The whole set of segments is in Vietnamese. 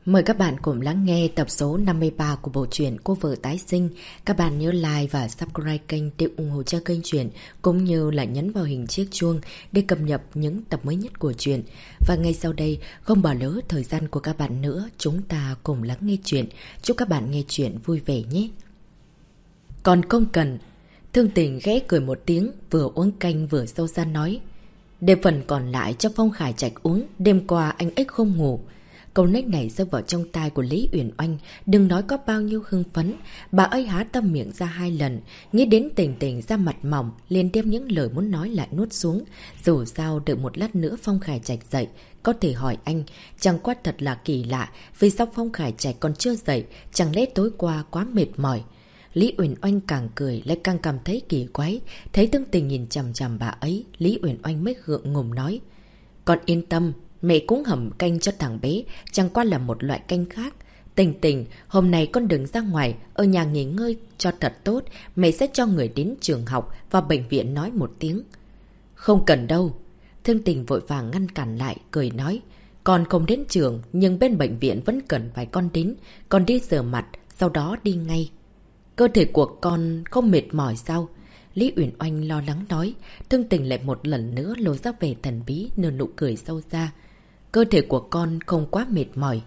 Mời các bạn cùng lắng nghe tập số 53 của bộ truyện Cô Vợ Tái Sinh. Các bạn nhớ like và subscribe kênh để ủng hộ cho kênh truyện, cũng như là nhấn vào hình chiếc chuông để cập nhật những tập mới nhất của truyện. Và ngay sau đây, không bỏ lỡ thời gian của các bạn nữa, chúng ta cùng lắng nghe truyện. Chúc các bạn nghe truyện vui vẻ nhé. Còn không cần. Thương Tình ghé cười một tiếng, vừa uống canh vừa sâu xa nói. Để phần còn lại cho Phong Khải Trạch uống, đêm qua anh ấy không ngủ. Câu nói này rơi vào trong tai của Lý Uyển Oanh, đừng nói có bao nhiêu hưng phấn. Bà ấy há tâm miệng ra 2 lần, nghĩ đến Tình Tình ra mặt mỏng, liền đem những lời muốn nói lại nuốt xuống. Dù sao đợi một lát nữa Phong Khải Trạch dậy, có thể hỏi anh, chẳng qua thật là kỳ lạ, vì sao Phong Khải Trạch còn chưa dậy, chẳng lẽ tối qua quá mệt mỏi. Lý Uyển Oanh càng cười lại càng cảm thấy kỳ quái, thấy Thương Tình nhìn chằm chằm bà ấy, Lý Uyển Oanh mới gượng ngùng nói. Con yên tâm, mẹ cũng hầm canh cho thằng bé, chẳng qua là một loại canh khác. Tình Tình, hôm nay con đừng ra ngoài, ở nhà nghỉ ngơi cho thật tốt, mẹ sẽ cho người đến trường học và bệnh viện nói một tiếng. Không cần đâu. Thương Tình vội vàng ngăn cản lại, cười nói. Con không đến trường, nhưng bên bệnh viện vẫn cần phải con đến, con đi rửa mặt, sau đó đi ngay. Cơ thể của con không mệt mỏi sao? Lý Uyển Oanh lo lắng nói. Thương Tình lại một lần nữa lộ ra vẻ thần bí, nở nụ cười sâu xa. Cơ thể của con không quá mệt mỏi.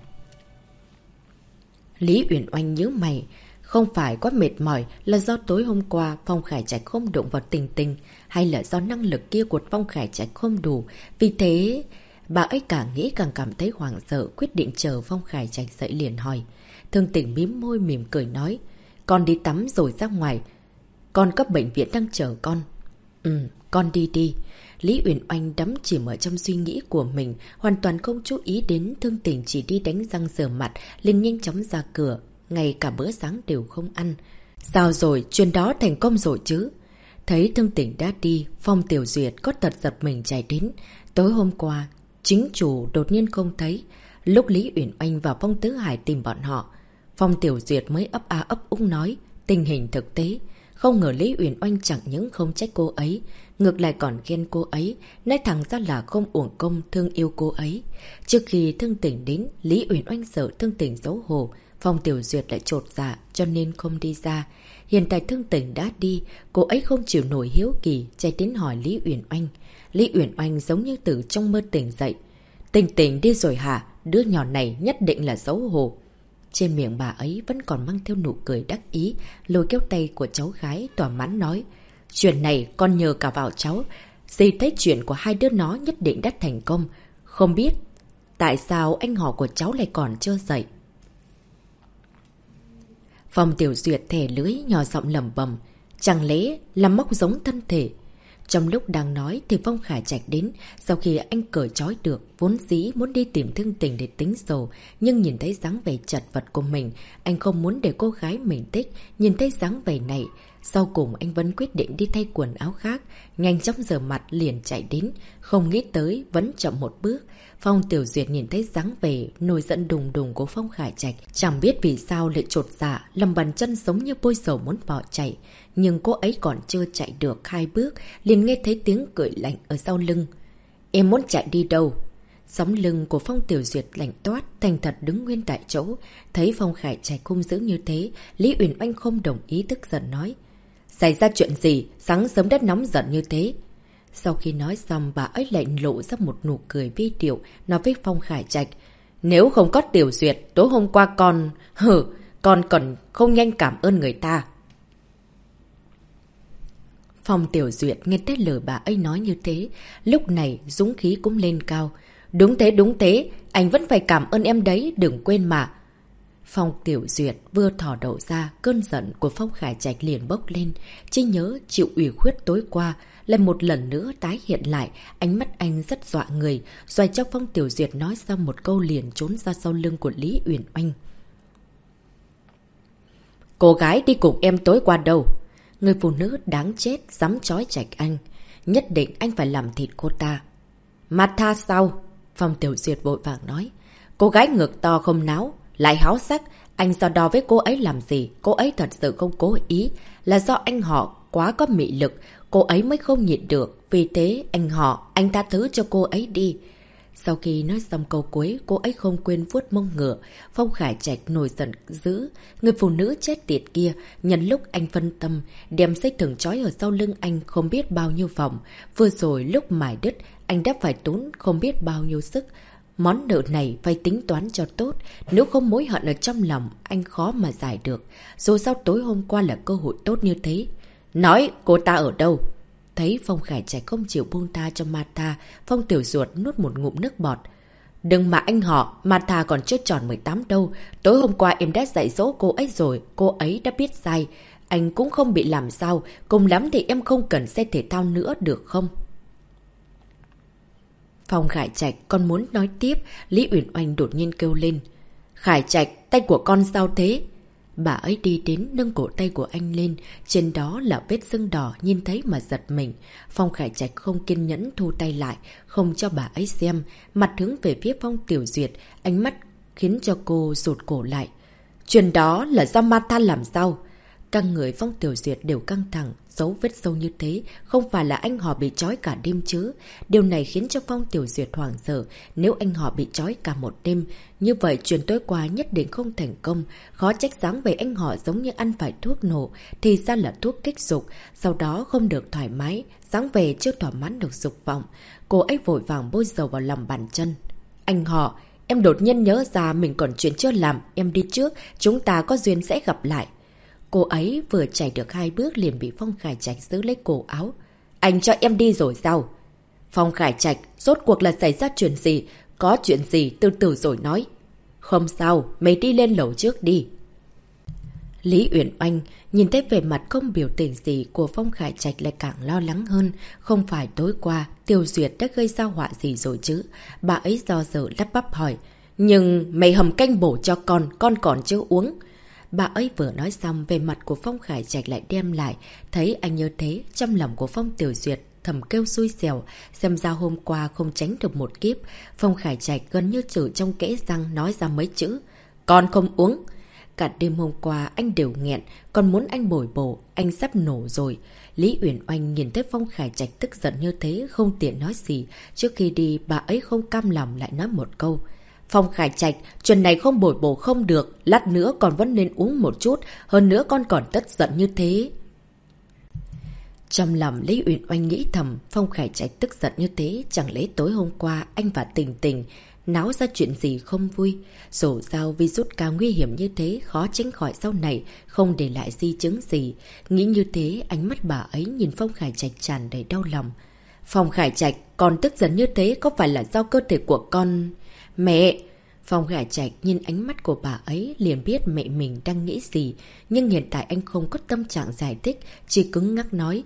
Lý Uyển Oanh nhớ mày. Không phải quá mệt mỏi là do tối hôm qua Phong Khải Trạch không đụng vào Tình Tình, hay là do năng lực kia của Phong Khải Trạch không đủ. Vì thế, bà ấy càng nghĩ càng cảm thấy hoảng sợ, quyết định chờ Phong Khải Trạch dậy liền hỏi. Thương Tình mím môi mỉm cười nói. Con đi tắm rồi ra ngoài. Con có bệnh viện đang chờ con. Con đi đi. Lý Uyển Oanh đắm chìm ở trong suy nghĩ của mình, hoàn toàn không chú ý đến Thương Tình chỉ đi đánh răng rửa mặt, liền nhanh chóng ra cửa, ngay cả bữa sáng đều không ăn. Sao rồi, chuyện đó thành công rồi chứ? Thấy Thương Tình đã đi, Phong Tiểu Duyệt có tật giật mình chạy đến. Tối hôm qua, chính chủ đột nhiên không thấy. Lúc Lý Uyển Oanh và Phong Tứ Hải tìm bọn họ, Phong Tiểu Duyệt mới ấp a ấp úng nói tình hình thực tế. Không ngờ Lý Uyển Oanh chẳng những không trách cô ấy, ngược lại còn khen cô ấy, nói thẳng ra là không uổng công thương yêu cô ấy. Trước khi Thương Tình đến, Lý Uyển Oanh sợ Thương Tình xấu hổ, Phong Tiểu Duyệt lại chột dạ cho nên không đi ra. Hiện tại Thương Tình đã đi, cô ấy không chịu nổi hiếu kỳ, chạy đến hỏi Lý Uyển Oanh. Lý Uyển Oanh giống như từ trong mơ tỉnh dậy. Tình Tình đi rồi hả? Đứa nhỏ này nhất định là xấu hổ. Trên miệng bà ấy vẫn còn mang theo nụ cười đắc ý, lôi kéo tay của cháu gái thỏa mãn nói. Chuyện này con nhờ cả vào cháu. Dì thấy chuyện của hai đứa nó nhất định đã thành công. Không biết tại sao anh họ của cháu lại còn chưa dậy. Phong Tiểu Duyệt thẻ lưới nhỏ giọng lẩm bẩm. Chẳng lẽ là móc giống thân thể? Trong lúc đang nói thì Phong Khải Trạch đến. Sau khi anh cởi trói được, vốn dĩ muốn đi tìm Thương Tình để tính sổ, nhưng nhìn thấy dáng vẻ chật vật của mình, anh không muốn để cô gái mình thích nhìn thấy dáng vẻ này. Sau cùng anh vẫn quyết định đi thay quần áo khác, nhanh chóng rửa mặt liền chạy đến, không nghĩ tới vẫn chậm một bước. Phong Tiểu Duyệt nhìn thấy dáng vẻ nổi giận đùng đùng của Phong Khải Trạch, chẳng biết vì sao lại chột dạ, lòng bàn chân giống như bôi dầu muốn bỏ chạy. Nhưng cô ấy còn chưa chạy được 2 bước, liền nghe thấy tiếng cười lạnh ở sau lưng. Em muốn chạy đi đâu? Sóng lưng của Phong Tiểu Duyệt lạnh toát, thành thật đứng nguyên tại chỗ. Thấy Phong Khải Trạch hung dữ như thế, Lý Uyển Oanh không đồng ý, tức giận nói. Xảy ra chuyện gì? Sáng sớm đất nóng giận như thế. Sau khi nói xong, bà ấy lại lộ ra một nụ cười vi điệu, nói với Phong Khải Trạch. Nếu không có Tiểu Duyệt, tối hôm qua con còn không nhanh cảm ơn người ta. Phong Tiểu Duyệt nghe thấy lời bà ấy nói như thế, lúc này dũng khí cũng lên cao. Đúng thế, anh vẫn phải cảm ơn em đấy, đừng quên mà. Phong Tiểu Duyệt vừa thỏ đầu ra, cơn giận của Phong Khải Trạch liền bốc lên. Chỉ nhớ chịu ủy khuyết tối qua, lại một lần nữa tái hiện lại, ánh mắt anh rất dọa người. Rồi cho Phong Tiểu Duyệt nói xong một câu liền trốn ra sau lưng của Lý Uyển Oanh. Cô gái đi cùng em tối qua đâu? Người phụ nữ đáng chết dám trói Trạch anh. Nhất định anh phải làm thịt cô ta. Mà tha sao? Phong Tiểu Duyệt vội vàng nói. Cô gái ngực to không náo, lại háo sắc. Anh so đo với cô ấy làm gì? Cô ấy thật sự không cố ý. Là do anh họ quá có mị lực, cô ấy mới không nhịn được. Vì thế anh tha thứ cho cô ấy đi. Sau khi nói xong câu cuối, cô ấy không quên vuốt mông ngựa. Phong Khải Trạch nổi giận dữ. Người phụ nữ chết tiệt kia, nhân lúc anh phân tâm, đem dây thừng trói ở sau lưng anh không biết bao nhiêu vòng. Vừa rồi lúc mài đứt, anh đã phải tốn không biết bao nhiêu sức. Món nợ này phải tính toán cho tốt, nếu không mối hận ở trong lòng, anh khó mà giải được. Dù sao tối hôm qua là cơ hội tốt như thế. Nói, cô ta ở đâu? Thấy Phong Khải Trạch không chịu buông tha cho Martha, Phong Tiểu Duật nuốt một ngụm nước bọt. Đừng mà anh họ, Martha còn chưa tròn 18 đâu. Tối hôm qua em đã dạy dỗ cô ấy rồi, cô ấy đã biết sai. Anh cũng không bị làm sao, cùng lắm thì em không cần xe thể thao nữa được không? Phong Khải Trạch còn muốn nói tiếp, Lý Uyển Oanh đột nhiên kêu lên. Khải Trạch, tay của con sao thế? Bà ấy đi đến nâng cổ tay của anh lên, trên đó là vết sưng đỏ, nhìn thấy mà giật mình. Phong Khải Trạch không kiên nhẫn thu tay lại, không cho bà ấy xem, mặt hướng về phía Phong Tiểu Duyệt, ánh mắt khiến cho cô rụt cổ lại. Chuyện đó là do Martha làm sao? Các người Phong Tiểu Duyệt đều căng thẳng, dấu vết sâu như thế, không phải là anh họ bị trói cả đêm chứ. Điều này khiến cho Phong Tiểu Duyệt hoảng sợ, nếu anh họ bị trói cả một đêm, như vậy chuyện tối qua nhất định không thành công. Khó trách sáng về anh họ giống như ăn phải thuốc nổ, thì ra là thuốc kích dục, sau đó không được thoải mái, sáng về chưa thỏa mãn được dục vọng. Cô ấy vội vàng bôi dầu vào lòng bàn chân. Anh họ, em đột nhiên nhớ ra mình còn chuyện chưa làm, em đi trước, chúng ta có duyên sẽ gặp lại. Cô ấy vừa chạy được 2 bước liền bị Phong Khải Trạch giữ lấy cổ áo. Anh cho em đi rồi sao? Phong Khải Trạch, rốt cuộc là xảy ra chuyện gì? Có chuyện gì từ từ rồi nói. Không sao, mày đi lên lầu trước đi. Lý Uyển Oanh nhìn thấy vẻ mặt không biểu tình gì của Phong Khải Trạch lại càng lo lắng hơn. Không phải tối qua Tiêu Duyệt đã gây ra họa gì rồi chứ? Bà ấy do dự lắp bắp hỏi. Nhưng mày hầm canh bổ cho con còn chưa uống. Bà ấy vừa nói xong, về mặt của Phong Khải Trạch lại đem lại. Thấy anh như thế, trong lòng của Phong Tiểu Duyệt thầm kêu xui xẻo. Xem ra hôm qua không tránh được một kiếp. Phong Khải Trạch gần như chửi trong kẽ răng nói ra mấy chữ. Con không uống. Cả đêm hôm qua anh đều nghẹn, còn muốn anh bồi bổ, anh sắp nổ rồi. Lý Uyển Oanh nhìn thấy Phong Khải Trạch tức giận như thế, không tiện nói gì. Trước khi đi, bà ấy không cam lòng lại nói một câu. Phong Khải Trạch, chuyện này không bồi bổ không được, lát nữa con vẫn nên uống một chút, hơn nữa con còn tức giận như thế. Trong lòng Lý Uyển Oanh nghĩ thầm, Phong Khải Trạch tức giận như thế, chẳng lẽ tối hôm qua anh và Tình Tình náo ra chuyện gì không vui. Dù sao virus cao nguy hiểm như thế, khó tránh khỏi sau này, không để lại di chứng gì. Nghĩ như thế, ánh mắt bà ấy nhìn Phong Khải Trạch tràn đầy đau lòng. Phong Khải Trạch, con tức giận như thế có phải là do cơ thể của con... Mẹ! Phong Khải Trạch nhìn ánh mắt của bà ấy liền biết mẹ mình đang nghĩ gì, nhưng hiện tại anh không có tâm trạng giải thích, chỉ cứng ngắc nói.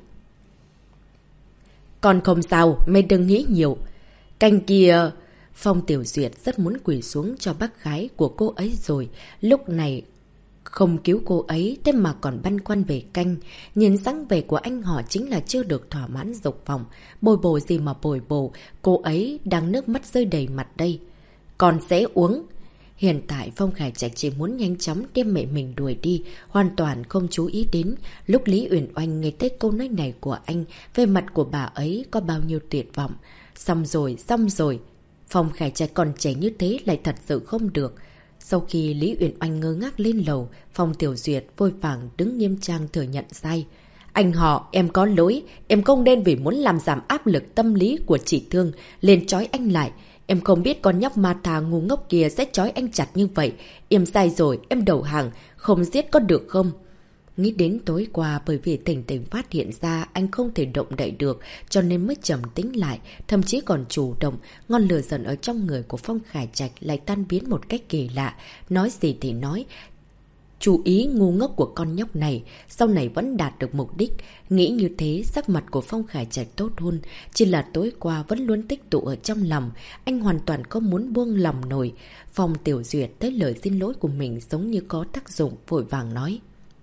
Con không sao, mẹ đừng nghĩ nhiều. Canh kia... Phong Tiểu Duyệt rất muốn quỳ xuống cho bác gái của cô ấy rồi, lúc này không cứu cô ấy, thế mà còn băn khoăn về canh. Nhìn dáng vẻ của anh họ chính là chưa được thỏa mãn dục vọng. Bồi bổ gì mà bồi bổ, cô ấy đang nước mắt rơi đầy mặt đây. Con sẽ uống. Hiện tại Phong Khải Trạch chỉ muốn nhanh chóng đem mẹ mình đuổi đi, hoàn toàn không chú ý đến. Lúc Lý Uyển Oanh nghe thấy câu nói này của anh, về mặt của bà ấy có bao nhiêu tuyệt vọng. Xong rồi, xong rồi. Phong Khải Trạch còn trẻ như thế lại thật sự không được. Sau khi Lý Uyển Oanh ngơ ngác lên lầu, Phong Tiểu Duyệt vội vàng đứng nghiêm trang thừa nhận sai. Anh họ, em có lỗi, em không nên vì muốn làm giảm áp lực tâm lý của chị Thương, lên trói anh lại. Em không biết con nhóc Martha ngu ngốc kia sẽ trói anh chặt như vậy. Em sai rồi, em đầu hàng, không giết có được không? Nghĩ đến tối qua bởi vì Tình Tình phát hiện ra anh không thể động đậy được cho nên mới trầm tĩnh lại, thậm chí còn chủ động, ngọn lửa giận ở trong người của Phong Khải Trạch lại tan biến một cách kỳ lạ. Nói gì thì nói, chú ý ngu ngốc của con nhóc này, sau này vẫn đạt được mục đích. Nghĩ như thế, sắc mặt của Phong Khải Trạch tốt hơn, chỉ là tối qua vẫn luôn tích tụ ở trong lòng, anh hoàn toàn không muốn buông lòng nổi. Phong Tiểu Duyệt thấy lời xin lỗi của mình giống như có tác dụng, vội vàng nói.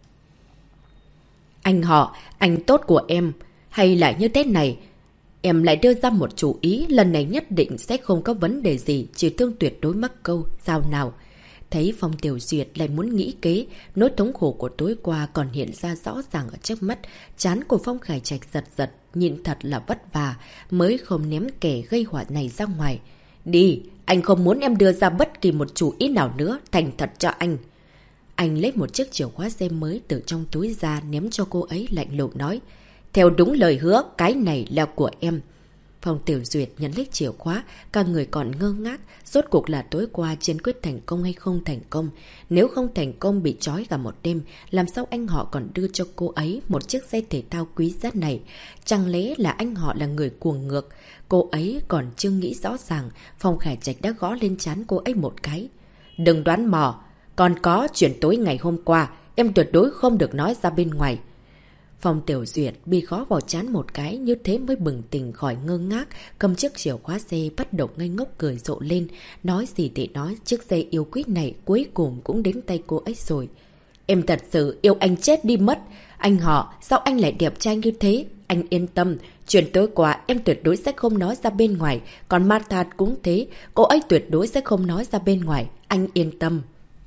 Anh họ, anh tốt của em, hay là như thế này? Em lại đưa ra một chủ ý, lần này nhất định sẽ không có vấn đề gì, chỉ Thương tuyệt đối mắc câu, sao nào? Thấy Phong Tiểu Duyệt lại muốn nghĩ kế, nỗi thống khổ của tối qua còn hiện ra rõ ràng ở trước mắt, trán của Phong Khải Trạch giật giật, nhịn thật là vất vả, mới không ném kẻ gây họa này ra ngoài. Đi, anh không muốn em đưa ra bất kỳ một chủ ý nào nữa, thành thật cho anh. Anh lấy một chiếc chìa khóa xe mới từ trong túi ra ném cho cô ấy lạnh lùng nói. Theo đúng lời hứa, cái này là của em. Phong Tiểu Duyệt nhận lấy chìa khóa, cả người còn ngơ ngác, rốt cuộc là tối qua chiến quyết thành công hay không thành công. Nếu không thành công bị trói cả một đêm, làm sao anh họ còn đưa cho cô ấy một chiếc xe thể thao quý giá này? Chẳng lẽ là anh họ là người cuồng ngược? Cô ấy còn chưa nghĩ rõ ràng, Phong Khải Trạch đã gõ lên trán cô ấy một cái. Đừng đoán mò, còn có chuyện tối ngày hôm qua, em tuyệt đối không được nói ra bên ngoài. Phong Tiểu Duyệt bị gõ vào trán một cái, như thế mới bừng tỉnh khỏi ngơ ngác, cầm chiếc chìa khóa xe bắt đầu ngây ngốc cười rộ lên. Nói gì để nói, chiếc xe yêu quý này cuối cùng cũng đến tay cô ấy rồi. Em thật sự yêu anh chết đi mất. Anh họ, sao anh lại đẹp trai như thế? Anh yên tâm, chuyện tối qua em tuyệt đối sẽ không nói ra bên ngoài. Còn Martha cũng thế, cô ấy tuyệt đối sẽ không nói ra bên ngoài. Anh yên tâm.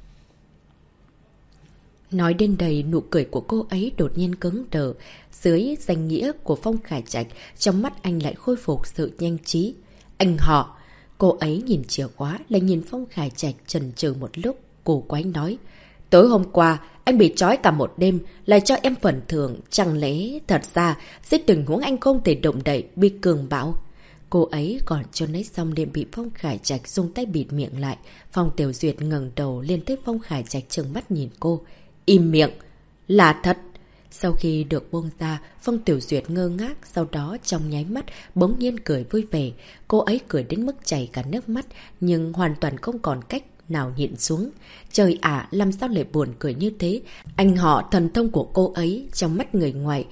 Nói đến đây, nụ cười của cô ấy đột nhiên cứng đờ. Dưới danh nghĩa của Phong Khải Trạch, trong mắt anh lại khôi phục sự nhanh trí. Anh họ! Cô ấy nhìn chìa khóa, lại nhìn Phong Khải Trạch chần chừ một lúc, cô quái nói. Tối hôm qua, anh bị trói cả một đêm, lại cho em phần thưởng. Chẳng lẽ thật ra, dưới tình huống anh không thể động đậy, bị cường bạo. Cô ấy còn chưa nói xong liền bị Phong Khải Trạch dùng tay bịt miệng lại. Phong Tiểu Duyệt ngẩng đầu lên thấy Phong Khải Trạch trừng mắt nhìn cô. Im miệng! Là thật! Sau khi được buông ra, Phong Tiểu Duyệt ngơ ngác, sau đó trong nháy mắt bỗng nhiên cười vui vẻ. Cô ấy cười đến mức chảy cả nước mắt, nhưng hoàn toàn không còn cách nào nhịn xuống. Trời ạ, làm sao lại buồn cười như thế? Anh họ thần thông của cô ấy trong mắt người ngoài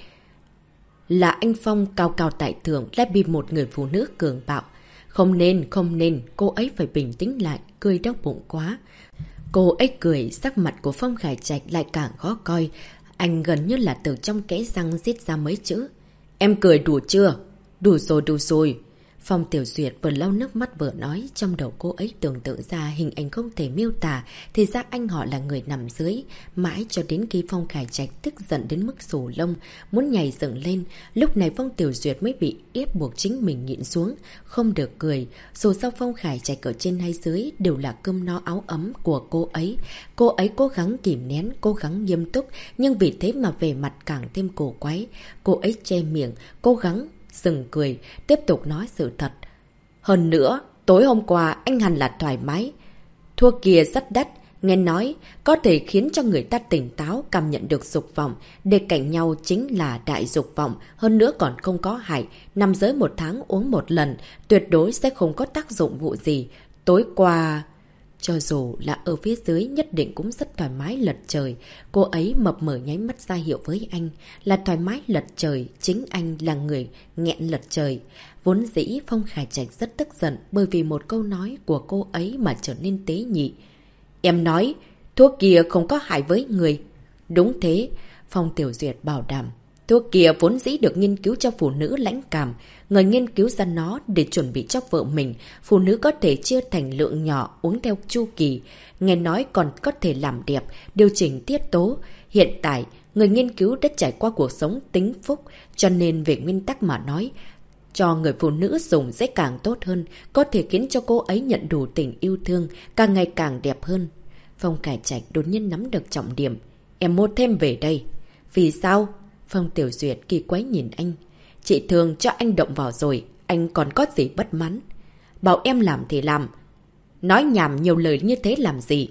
là anh Phong cao cao tại thượng, lại bị một người phụ nữ cường bạo. Không nên, cô ấy phải bình tĩnh lại, cười đau bụng quá. Cô ấy cười, sắc mặt của Phong Khải Trạch lại càng khó coi. Anh gần như là từ trong kẽ răng giết ra mấy chữ. Em cười đủ chưa? Đủ rồi. Phong Tiểu Duyệt vừa lau nước mắt vừa nói, trong đầu cô ấy tưởng tượng ra hình ảnh không thể miêu tả, thì ra anh họ là người nằm dưới. Mãi cho đến khi Phong Khải Trạch tức giận đến mức sổ lông, muốn nhảy dựng lên, lúc này Phong Tiểu Duyệt mới bị ép buộc chính mình nhịn xuống, không được cười. Dù sao Phong Khải Trạch ở trên hay dưới đều là cơm no áo ấm của cô ấy. Cô ấy cố gắng kìm nén, cố gắng nghiêm túc, nhưng vì thế mà về mặt càng thêm cổ quái. Cô ấy che miệng, cố gắng dừng cười, tiếp tục nói sự thật. Hơn nữa, tối hôm qua anh hẳn là thoải mái. Thua kia rất đắt, nghe nói có thể khiến cho người ta tỉnh táo, cảm nhận được dục vọng. Để cạnh nhau chính là đại dục vọng, hơn nữa còn không có hại. Nằm dưới một tháng uống một lần, tuyệt đối sẽ không có tác dụng vụ gì. Tối qua... Cho dù là ở phía dưới nhất định cũng rất thoải mái lật trời. Cô ấy mập mờ nháy mắt ra hiệu với anh là thoải mái lật trời, chính anh là người nghẹn lật trời. Vốn dĩ Phong Khải Trạch rất tức giận bởi vì một câu nói của cô ấy mà trở nên tế nhị. Em nói, thuốc kia không có hại với người. Đúng thế, Phong Tiểu Duyệt bảo đảm. Thuốc kia vốn dĩ được nghiên cứu cho phụ nữ lãnh cảm. Người nghiên cứu ra nó để chuẩn bị cho vợ mình. Phụ nữ có thể chia thành lượng nhỏ uống theo chu kỳ. Nghe nói còn có thể làm đẹp, điều chỉnh tiết tố. Hiện tại, người nghiên cứu đã trải qua cuộc sống tính phúc. Cho nên về nguyên tắc mà nói, cho người phụ nữ dùng sẽ càng tốt hơn. Có thể khiến cho cô ấy nhận đủ tình yêu thương, càng ngày càng đẹp hơn. Phong Khải Trạch đột nhiên nắm được trọng điểm. Em mua thêm về đây. Vì sao? Phong Tiểu Duyệt kỳ quái nhìn anh. Chị thường cho anh động vào rồi, anh còn có gì bất mãn? Bảo em làm thì làm. Nói nhảm nhiều lời như thế làm gì?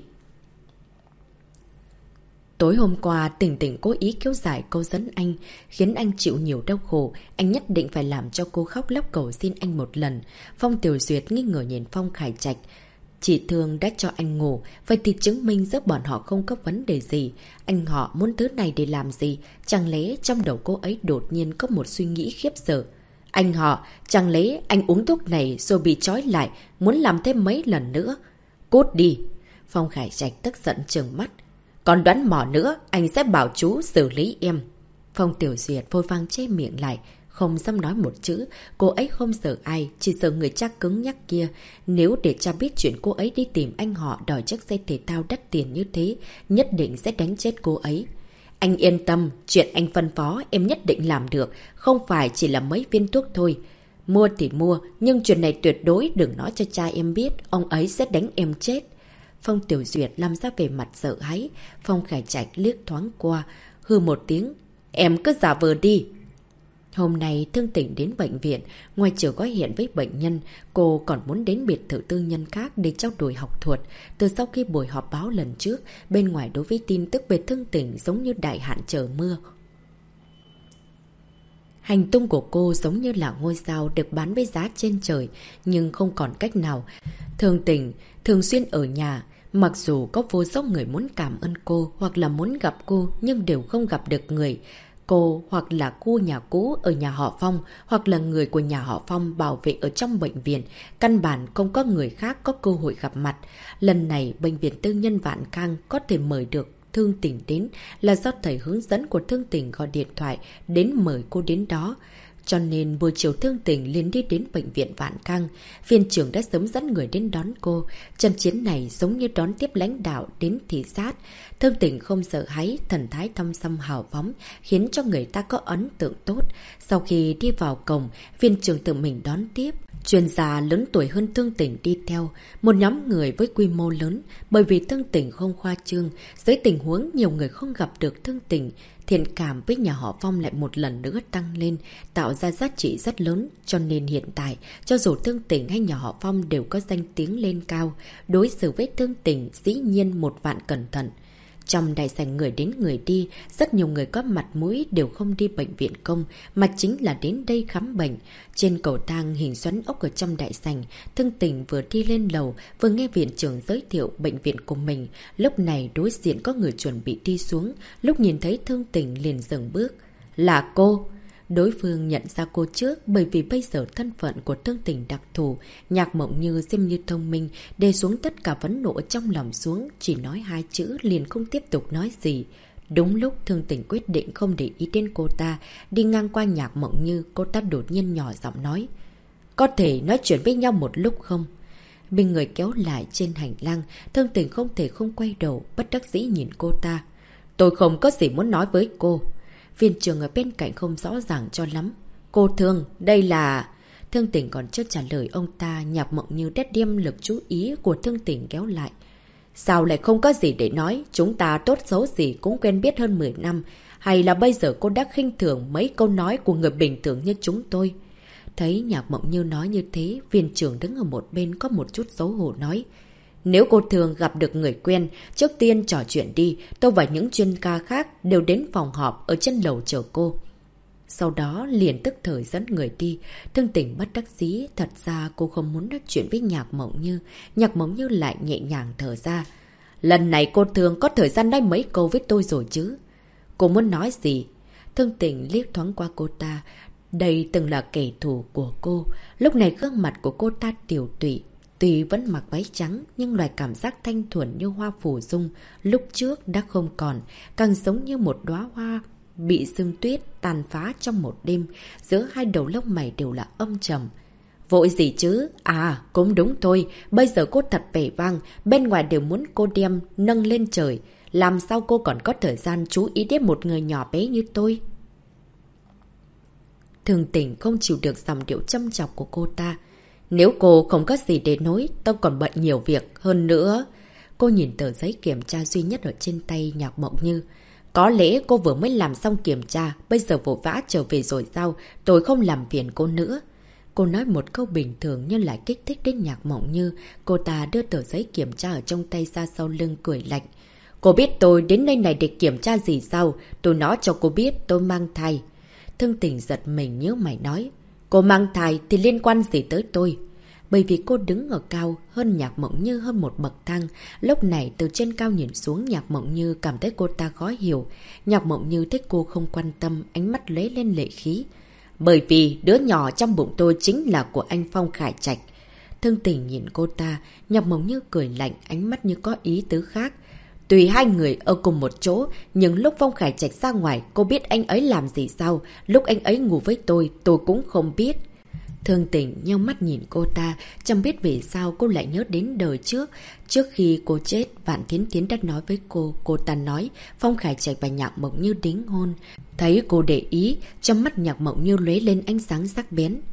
Tối hôm qua, Tỉnh Tỉnh cố ý kéo dài câu dẫn anh, khiến anh chịu nhiều đau khổ. Anh nhất định phải làm cho cô khóc lóc cầu xin anh một lần. Phong Tiểu Duyệt nghi ngờ nhìn Phong Khải Trạch. Chị Thương đã cho anh ngủ, vậy thì chứng minh giữa bọn họ không có vấn đề gì. Anh họ muốn thứ này để làm gì? Chẳng lẽ trong đầu cô ấy đột nhiên có một suy nghĩ khiếp sợ? Anh họ, chẳng lẽ anh uống thuốc này rồi bị trói lại, muốn làm thêm mấy lần nữa? Cút đi! Phong Khải Trạch tức giận trừng mắt. Còn đoán mò nữa, anh sẽ bảo chú xử lý em. Phong Tiểu Duyệt vội vàng che miệng lại, không dám nói một chữ. Cô ấy không sợ ai, chỉ sợ người cha cứng nhắc kia. Nếu để cha biết chuyện cô ấy đi tìm anh họ đòi chiếc xe thể thao đắt tiền như thế, nhất định sẽ đánh chết cô ấy. Anh yên tâm, chuyện anh phân phó em nhất định làm được, không phải chỉ là mấy viên thuốc thôi. Mua thì mua, nhưng chuyện này tuyệt đối đừng nói cho cha em biết, ông ấy sẽ đánh em chết. Phong Tiểu Duyệt làm ra vẻ mặt sợ hãi. Phong Khải Trạch liếc thoáng qua, hư một tiếng. Em cứ giả vờ đi. Hôm nay Thương Tỉnh đến bệnh viện, ngoài trừ gói hiện với bệnh nhân, cô còn muốn đến biệt thự tư nhân khác để trao đổi học thuật. Từ sau khi buổi họp báo lần trước, bên ngoài đối với tin tức về Thương Tỉnh giống như đại hạn chờ mưa. Hành tung của cô giống như là ngôi sao được bán với giá trên trời, nhưng không còn cách nào. Thương Tỉnh thường xuyên ở nhà, mặc dù có vô số người muốn cảm ơn cô hoặc là muốn gặp cô nhưng đều không gặp được người. Cô hoặc là cô nhà cũ ở nhà họ Phong, hoặc là người của nhà họ Phong bảo vệ ở trong bệnh viện. Căn bản không có người khác có cơ hội gặp mặt. Lần này bệnh viện tư nhân Vạn Khang có thể mời được Thương Tỉnh đến là do thầy hướng dẫn của Thương Tỉnh gọi điện thoại đến mời cô đến đó. Cho nên buổi chiều Thương Tỉnh liền đi đến bệnh viện Vạn Khang. Viên trưởng đã sớm dẫn người đến đón cô. Trận chiến này giống như đón tiếp lãnh đạo đến thị sát. Thương Tỉnh không sợ hãi, thần thái thâm sâm hào phóng, khiến cho người ta có ấn tượng tốt. Sau khi đi vào cổng, viên trưởng tự mình đón tiếp. Chuyên gia lớn tuổi hơn Thương Tỉnh đi theo, một nhóm người với quy mô lớn, bởi vì Thương Tỉnh không khoa trương, dưới tình huống nhiều người không gặp được Thương Tỉnh, thiện cảm với nhà họ Phong lại một lần nữa tăng lên, tạo ra giá trị rất lớn, cho nên hiện tại, cho dù Thương Tỉnh hay nhà họ Phong đều có danh tiếng lên cao, đối xử với Thương Tỉnh dĩ nhiên một vạn cẩn thận. Trong đại sảnh người đến người đi, rất nhiều người có mặt mũi đều không đi bệnh viện công, mà chính là đến đây khám bệnh. Trên cầu thang hình xoắn ốc ở trong đại sảnh, Thương Tỉnh vừa đi lên lầu, vừa nghe viện trưởng giới thiệu bệnh viện của mình. Lúc này đối diện có người chuẩn bị đi xuống, lúc nhìn thấy Thương Tỉnh liền dừng bước. Là cô! Đối phương nhận ra cô trước bởi vì bây giờ thân phận của Thương Tỉnh đặc thù, Nhạc Mộng Như xem như thông minh, đè xuống tất cả vấn nộ trong lòng xuống, chỉ nói hai chữ liền không tiếp tục nói gì. Đúng lúc Thương Tỉnh quyết định không để ý đến cô ta, đi ngang qua Nhạc Mộng Như, cô ta đột nhiên nhỏ giọng nói. Có thể nói chuyện với nhau một lúc không? Bên người kéo lại trên hành lang, Thương Tỉnh không thể không quay đầu, bất đắc dĩ nhìn cô ta. Tôi không có gì muốn nói với cô. Viên trưởng ở bên cạnh không rõ ràng cho lắm. Cô Thương, đây là... Thương Tỉnh còn chưa trả lời ông ta, Nhạc Mộng Như đã đem lực chú ý của Thương Tỉnh kéo lại. Sao lại không có gì để nói? Chúng ta tốt xấu gì cũng quen biết hơn 10 năm. Hay là bây giờ cô đã khinh thường mấy câu nói của người bình thường như chúng tôi? Thấy Nhạc Mộng Như nói như thế, viên trưởng đứng ở một bên có một chút xấu hổ nói. Nếu cô thường gặp được người quen, trước tiên trò chuyện đi, tôi và những chuyên gia khác đều đến phòng họp ở trên lầu chờ cô. Sau đó liền tức thời dẫn người đi. Thương Tỉnh bất đắc dĩ, thật ra cô không muốn nói chuyện với Nhạc Mộng Như. Nhạc Mộng Như lại nhẹ nhàng thở ra. Lần này cô thường có thời gian nói mấy câu với tôi rồi chứ. Cô muốn nói gì? Thương Tỉnh liếc thoáng qua cô ta. Đây từng là kẻ thù của cô. Lúc này gương mặt của cô ta tiều tụy. Tuy vẫn mặc váy trắng, nhưng loại cảm giác thanh thuần như hoa phù dung lúc trước đã không còn, càng giống như một đóa hoa bị sương tuyết tàn phá trong một đêm, giữa hai đầu lông mày đều là âm trầm. Vội gì chứ? À, cũng đúng thôi, bây giờ cô thật vẻ vang, bên ngoài đều muốn cô đem nâng lên trời, làm sao cô còn có thời gian chú ý đến một người nhỏ bé như tôi? Thương Tỉnh không chịu được dòng điệu châm chọc của cô ta. Nếu cô không có gì để nói, tôi còn bận nhiều việc hơn nữa. Cô nhìn tờ giấy kiểm tra duy nhất ở trên tay Nhạc Mộng Như. Có lẽ cô vừa mới làm xong kiểm tra, bây giờ vội vã trở về rồi sao? Tôi không làm phiền cô nữa. Cô nói một câu bình thường nhưng lại kích thích đến Nhạc Mộng Như. Cô ta đưa tờ giấy kiểm tra ở trong tay ra sau lưng cười lạnh. Cô biết tôi đến nơi này để kiểm tra gì sao? Tôi nói cho cô biết tôi mang thai. Thương Tỉnh giật mình nhớ mày nói. Cô mang thai thì liên quan gì tới tôi? Bởi vì cô đứng ở cao hơn Nhạc Mộng Như hơn một bậc thang. Lúc này từ trên cao nhìn xuống, Nhạc Mộng Như cảm thấy cô ta khó hiểu. Nhạc Mộng Như thấy cô không quan tâm, ánh mắt lóe lên lệ khí. Bởi vì đứa nhỏ trong bụng tôi chính là của anh Phong Khải Trạch. Thương Tỉnh nhìn cô ta, Nhạc Mộng Như cười lạnh, ánh mắt như có ý tứ khác. Tùy hai người ở cùng một chỗ, nhưng lúc Phong Khải Trạch ra ngoài, cô biết anh ấy làm gì sao? Lúc anh ấy ngủ với tôi cũng không biết. Thương Tỉnh nheo mắt nhìn cô ta, chẳng biết vì sao cô lại nhớ đến đời trước. Trước khi cô chết, Vạn Thiến Thiến đã nói với cô ta nói Phong Khải Trạch và Nhạc Mộng Như đính hôn. Thấy cô để ý, trong mắt Nhạc Mộng Như lóe lên ánh sáng sắc bén.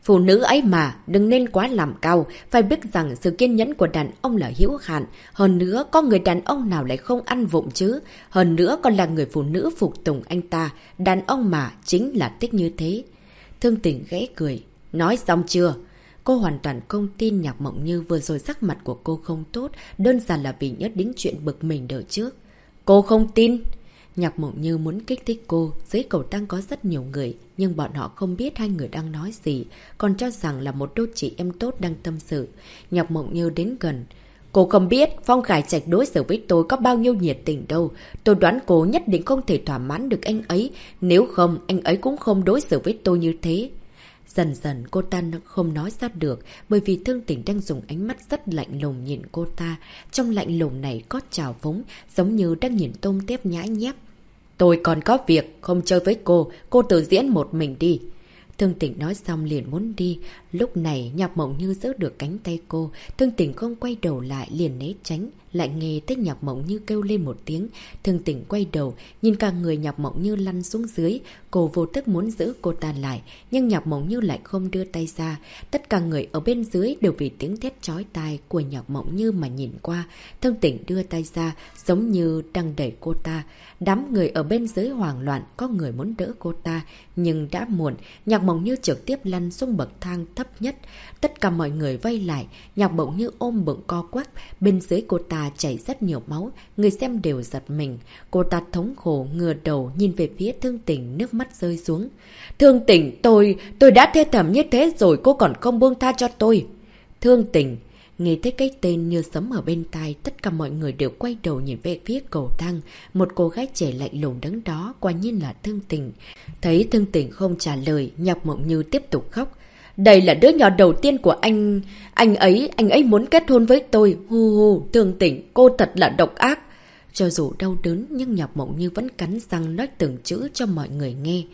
Phụ nữ ấy mà, đừng nên quá làm cao, phải biết rằng sự kiên nhẫn của đàn ông là hữu hạn. Hơn nữa, có người đàn ông nào lại không ăn vụng chứ? Hơn nữa, còn là người phụ nữ phục tùng anh ta. Đàn ông mà, chính là thích như thế. Thương Tình ghẽ cười. Nói xong chưa? Cô hoàn toàn không tin Nhạc Mộng Như vừa rồi sắc mặt của cô không tốt, đơn giản là vì nhớ đến chuyện bực mình đợi trước. Cô không tin? Nhạc Mộng Như muốn kích thích cô, dưới cầu thang có rất nhiều người, nhưng bọn họ không biết hai người đang nói gì, còn cho rằng là một đôi chị em tốt đang tâm sự. Nhạc Mộng Như đến gần. Cô không biết Phong Khải Trạch đối xử với tôi có bao nhiêu nhiệt tình đâu. Tôi đoán cô nhất định không thể thỏa mãn được anh ấy, nếu không anh ấy cũng không đối xử với tôi như thế. Dần dần cô ta không nói ra được, bởi vì Thương Tình đang dùng ánh mắt rất lạnh lùng nhìn cô ta. Trong lạnh lùng này có trào phúng, giống như đang nhìn tôm tép nhãi nhép. Tôi còn có việc, không chơi với cô tự diễn một mình đi. Thương Tình nói xong liền muốn đi. Lúc này Nhạc Mộng Như giữ được cánh tay cô. Thương Tình không quay đầu lại liền né tránh. Lại nghe tới Nhạc Mộng Như kêu lên một tiếng. Thương Tình quay đầu, nhìn cả người Nhạc Mộng Như lăn xuống dưới. Cô vô thức muốn giữ cô ta lại, nhưng Nhạc Mộng Như lại không đưa tay ra. Tất cả người ở bên dưới đều vì tiếng thét chói tai của Nhạc Mộng Như mà nhìn qua. Thương Tình đưa tay ra, giống như đang đẩy cô ta. Đám người ở bên dưới hoảng loạn, có người muốn đỡ cô ta, nhưng đã muộn. Nhạc Mộng Như trực tiếp lăn xuống bậc thang thấp nhất. Tất cả mọi người vây lại, Nhạc Mộng Như ôm bụng co quắp, bên dưới cô ta chảy rất nhiều máu, người xem đều giật mình. Cô ta thống khổ ngửa đầu nhìn về phía Thương Tình, nước mắt rơi xuống. Thương Tình, tôi đã thê thảm như thế rồi, cô còn không buông tha cho tôi. Thương Tình. Nghe thấy cái tên như sấm ở bên tai, tất cả mọi người đều quay đầu nhìn về phía cầu thang. Một cô gái trẻ lạnh lùng đứng đó, quả nhiên là Thương Tình. Thấy Thương Tình không trả lời, Nhạc Mộng Như tiếp tục khóc. Đây là đứa nhỏ đầu tiên của anh. Anh ấy muốn kết hôn với tôi. Hu hu, Thương Tình, cô thật là độc ác. Cho dù đau đớn, nhưng Nhạc Mộng Như vẫn cắn răng nói từng chữ cho mọi người nghe.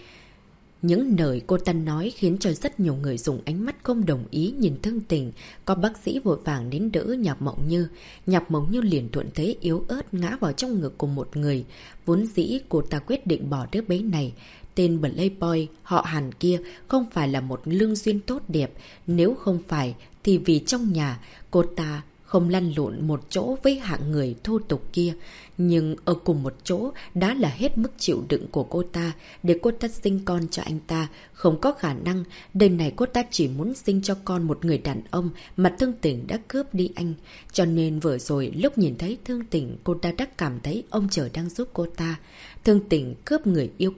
Những lời cô ta nói khiến cho rất nhiều người dùng ánh mắt không đồng ý nhìn Thương Tình. Có bác sĩ vội vàng đến đỡ Nhạc Mộng Như. Nhạc Mộng Như liền thuận thế yếu ớt ngã vào trong ngực của một người. Vốn dĩ cô ta quyết định bỏ đứa bé này. Tên Playboy họ Hàn kia không phải là một lương duyên tốt đẹp. Nếu không phải thì vì trong nhà cô ta không lăn lộn một chỗ với hạng người thô tục kia. Nhưng ở cùng một chỗ đã là hết mức chịu đựng của cô ta. Để cô ta sinh con cho anh ta không có khả năng. Đời này cô ta chỉ muốn sinh cho con một người đàn ông mà Thương Tình đã cướp đi anh. Cho nên vừa rồi lúc nhìn thấy Thương Tình, cô ta đã cảm thấy ông trời đang giúp cô ta. Thương Tình cướp người yêu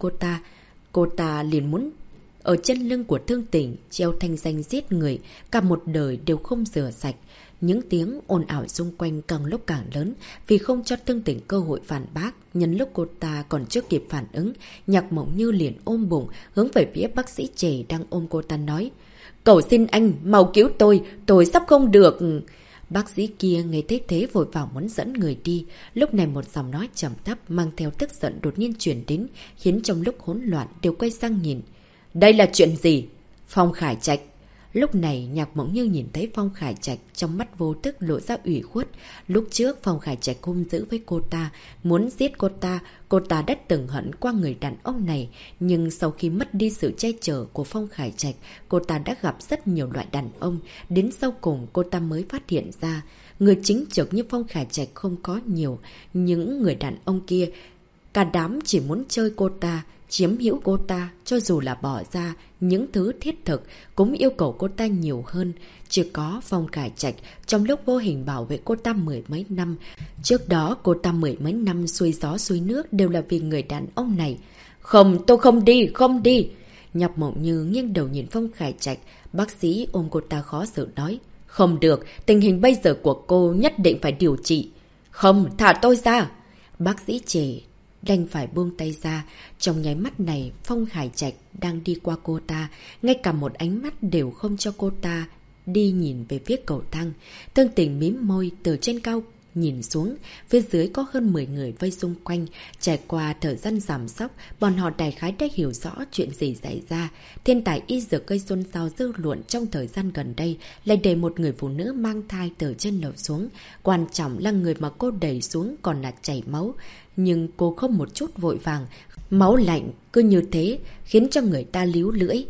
cô ta liền muốn ở chân lưng của Thương Tình treo thanh danh giết người, cả một đời đều không rửa sạch. Những tiếng ồn ào xung quanh càng lúc càng lớn vì không cho Thương Tình cơ hội phản bác. Nhân lúc cô ta còn chưa kịp phản ứng, Nhạc Mộng Như liền ôm bụng hướng về phía bác sĩ trẻ đang ôm cô ta nói: Cầu xin anh, mau cứu tôi sắp không được. Bác sĩ kia nghe thấy thế vội vàng muốn dẫn người đi. Lúc này một giọng nói trầm thấp mang theo tức giận đột nhiên truyền đến, khiến trong lúc hỗn loạn đều quay sang nhìn. Đây là chuyện gì? Phong Khải Trạch. Lúc này Nhạc Mộng Như nhìn thấy Phong Khải Trạch, trong mắt vô thức lộ ra ủy khuất. Lúc trước Phong Khải Trạch hung dữ với cô ta, muốn giết cô ta đã từng hận qua người đàn ông này. Nhưng sau khi mất đi sự che chở của Phong Khải Trạch, cô ta đã gặp rất nhiều loại đàn ông. Đến sau cùng cô ta mới phát hiện ra, người chính trực như Phong Khải Trạch không có nhiều. Những người đàn ông kia, cả đám chỉ muốn chơi cô ta, chiếm hữu cô ta, cho dù là bỏ ra những thứ thiết thực, cũng yêu cầu cô ta nhiều hơn. Chỉ có Phong Khải Trạch trong lúc vô hình bảo vệ cô ta mười mấy năm. Trước đó cô ta mười mấy năm xuôi gió xuôi nước đều là vì người đàn ông này. Không, tôi không đi. Nhạc Mộng Như nghiêng đầu nhìn Phong Khải Trạch. Bác sĩ ôm cô ta khó xử nói: Không được, tình hình bây giờ của cô nhất định phải điều trị. Không, thả tôi ra. Bác sĩ trẻ đành phải buông tay ra. Trong nháy mắt này, Phong Khải Trạch đang đi qua cô ta, ngay cả một ánh mắt đều không cho cô ta đi nhìn về phía cầu thang. Thương Tình mím môi từ trên cao nhìn xuống, phía dưới có hơn 10 người vây xung quanh. Trải qua thời gian giảm sóc, bọn họ đại khái đã hiểu rõ chuyện gì xảy ra. Thiên tài y dược gây xôn xao dư luận trong thời gian gần đây lại để một người phụ nữ mang thai từ trên lầu xuống. Quan trọng là người mà cô đẩy xuống còn là chảy máu. Nhưng cô không một chút vội vàng, máu lạnh cứ như thế khiến cho người ta líu lưỡi.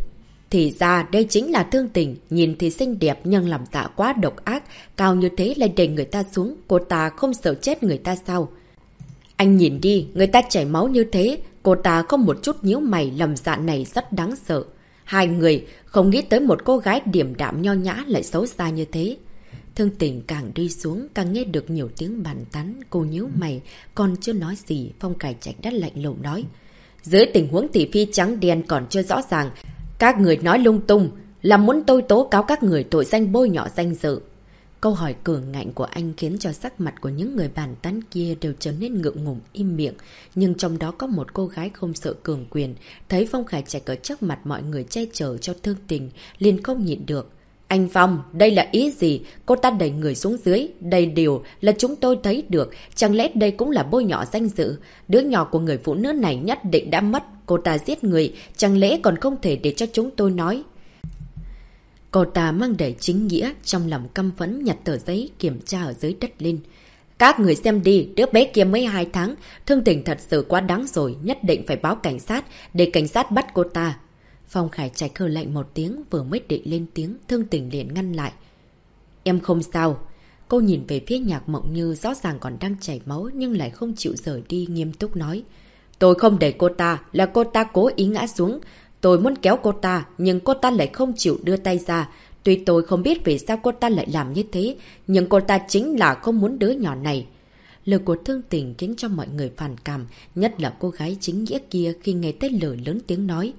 Thì ra đây chính là Thương Tình, nhìn thì xinh đẹp nhưng làm dạ quá độc ác, cao như thế lại đẩy người ta xuống, cô ta không sợ chết người ta sao? Anh nhìn đi, người ta chảy máu như thế, cô ta không một chút nhíu mày, lòng dạ này rất đáng sợ. Hai người không nghĩ tới một cô gái điềm đạm nho nhã lại xấu xa như thế. Thương Tình càng đi xuống càng nghe được nhiều tiếng bàn tán, cô nhíu mày, còn chưa nói gì, Phong Khải Trạch đã lạnh lùng nói. Dưới tình huống thị phi trắng đen còn chưa rõ ràng, các người nói lung tung, là muốn tôi tố cáo các người tội danh bôi nhọ danh dự. Câu hỏi cường ngạnh của anh khiến cho sắc mặt của những người bàn tán kia đều trở nên ngượng ngùng im miệng. Nhưng trong đó có một cô gái không sợ cường quyền, thấy Phong Khải Trạch ở trước mặt mọi người che chở cho Thương Tình, liền không nhịn được. Anh Phong, đây là ý gì? Cô ta đẩy người xuống dưới, đây đều là chúng tôi thấy được. Chẳng lẽ đây cũng là bôi nhọ danh dự? Đứa nhỏ của người phụ nữ này nhất định đã mất. Cô ta giết người, chẳng lẽ còn không thể để cho chúng tôi nói? Cô ta mang đầy chính nghĩa, trong lòng căm phẫn nhặt tờ giấy kiểm tra ở dưới đất lên. Các người xem đi, đứa bé kia mới 2 tháng, Thương Tình thật sự quá đáng rồi, nhất định phải báo cảnh sát, để cảnh sát bắt cô ta. Phong Khải Trạch hừ lạnh một tiếng, vừa mới định lên tiếng, Thương Tình liền ngăn lại. Em không sao. Cô nhìn về phía Nhạc Mộng Như rõ ràng còn đang chảy máu nhưng lại không chịu rời đi, nghiêm túc nói. Tôi không đẩy cô ta, là cô ta cố ý ngã xuống. Tôi muốn kéo cô ta, nhưng cô ta lại không chịu đưa tay ra. Tuy tôi không biết vì sao cô ta lại làm như thế, nhưng cô ta chính là không muốn đứa nhỏ này. Lời của Thương Tình khiến cho mọi người phản cảm, nhất là cô gái chính nghĩa kia khi nghe tới lời lớn tiếng nói.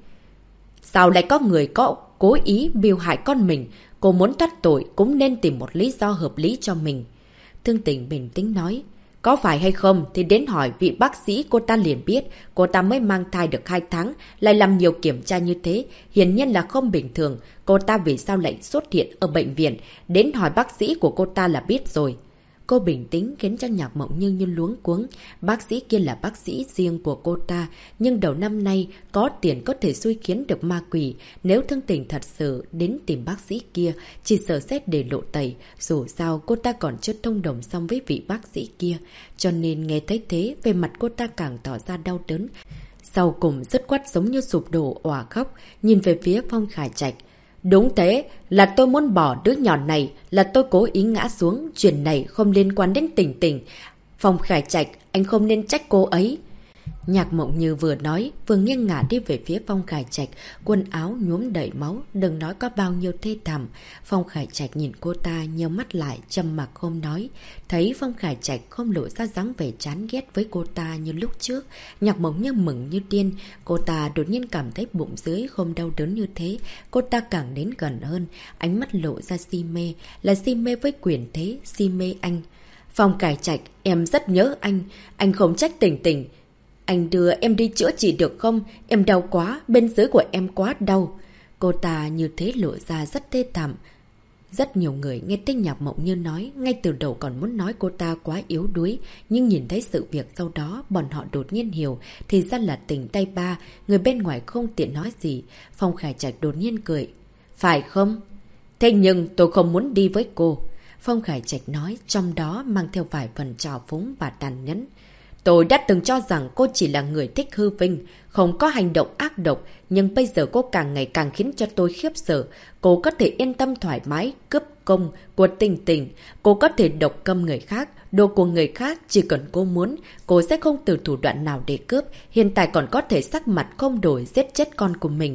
Sao lại có người cố ý mưu hại con mình? Cô muốn thoát tội cũng nên tìm một lý do hợp lý cho mình. Thương Tình bình tĩnh nói. Có phải hay không thì đến hỏi vị bác sĩ, cô ta liền biết. Cô ta mới mang thai được 2 tháng, lại làm nhiều kiểm tra như thế. Hiển nhiên là không bình thường. Cô ta vì sao lại xuất hiện ở bệnh viện? Đến hỏi bác sĩ của cô ta là biết rồi. Cô bình tĩnh khiến cho Nhạc Mộng Như luống cuống. Bác sĩ kia là bác sĩ riêng của cô ta, nhưng đầu năm nay có tiền có thể xui khiến được ma quỷ. Nếu Thương Tình thật sự đến tìm bác sĩ kia, chỉ sợ xét để lộ tẩy. Dù sao cô ta còn chưa thông đồng xong với vị bác sĩ kia, cho nên nghe thấy thế, về mặt cô ta càng tỏ ra đau đớn. Sau cùng dứt khoát giống như sụp đổ òa khóc, nhìn về phía Phong Khải Trạch. Đúng thế, là tôi muốn bỏ đứa nhỏ này, là tôi cố ý ngã xuống, chuyện này không liên quan đến Tình Tình. Phong Khải Trạch, anh không nên trách cô ấy. Nhạc Mộng Như vừa nói, vừa nghiêng ngả đi về phía Phong Khải Trạch, quần áo nhuốm đầy máu, đừng nói có bao nhiêu thê thảm. Phong Khải Trạch nhìn cô ta, nheo mắt lại, trầm mặc không nói. Thấy Phong Khải Trạch không lộ ra dáng vẻ chán ghét với cô ta như lúc trước, Nhạc Mộng Như mừng như điên. Cô ta đột nhiên cảm thấy bụng dưới không đau đớn như thế, cô ta càng đến gần hơn, ánh mắt lộ ra si mê, là si mê với quyền thế, si mê anh. Phong Khải Trạch, em rất nhớ anh không trách Tình Tình. Anh đưa em đi chữa trị được không? Em đau quá, bên dưới của em quá đau. Cô ta như thế lộ ra rất thê thảm. Rất nhiều người nghe tên Nhạc Mộng Như nói, ngay từ đầu còn muốn nói cô ta quá yếu đuối, nhưng nhìn thấy sự việc sau đó, bọn họ đột nhiên hiểu, thì ra là Tình tay ba, người bên ngoài không tiện nói gì. Phong Khải Trạch đột nhiên cười. Phải không? Thế nhưng tôi không muốn đi với cô. Phong Khải Trạch nói, trong đó mang theo vài phần trào phúng và tàn nhẫn. Tôi đã từng cho rằng cô chỉ là người thích hư vinh, không có hành động ác độc, nhưng bây giờ cô càng ngày càng khiến cho tôi khiếp sợ. Cô có thể yên tâm thoải mái, cướp công của Tình Tình. Cô có thể độc câm người khác, đồ của người khác, chỉ cần cô muốn, cô sẽ không từ thủ đoạn nào để cướp. Hiện tại còn có thể sắc mặt không đổi giết chết con của mình.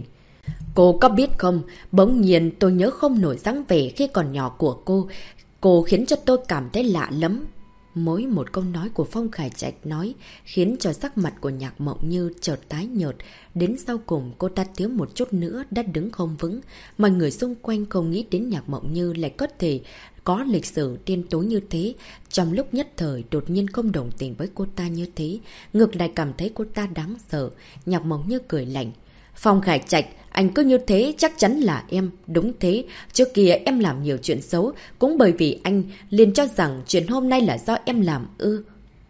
Cô có biết không, bỗng nhiên tôi nhớ không nổi dáng vẻ khi còn nhỏ của cô. Cô khiến cho tôi cảm thấy lạ lắm. Mỗi một câu nói của Phong Khải Trạch nói khiến cho sắc mặt của Nhạc Mộng Như chợt tái nhợt. Đến sau cùng cô ta thiếu một chút nữa đã đứng không vững. Mọi người xung quanh không nghĩ đến Nhạc Mộng Như lại có thể có lịch sử điên tối như thế. Trong lúc nhất thời đột nhiên không đồng tình với cô ta như thế, ngược lại cảm thấy cô ta đáng sợ. Nhạc Mộng Như cười lạnh. Phong Khải Trạch, anh cứ như thế chắc chắn là em. Đúng thế, trước kia em làm nhiều chuyện xấu, cũng bởi vì anh liền cho rằng chuyện hôm nay là do em làm ư.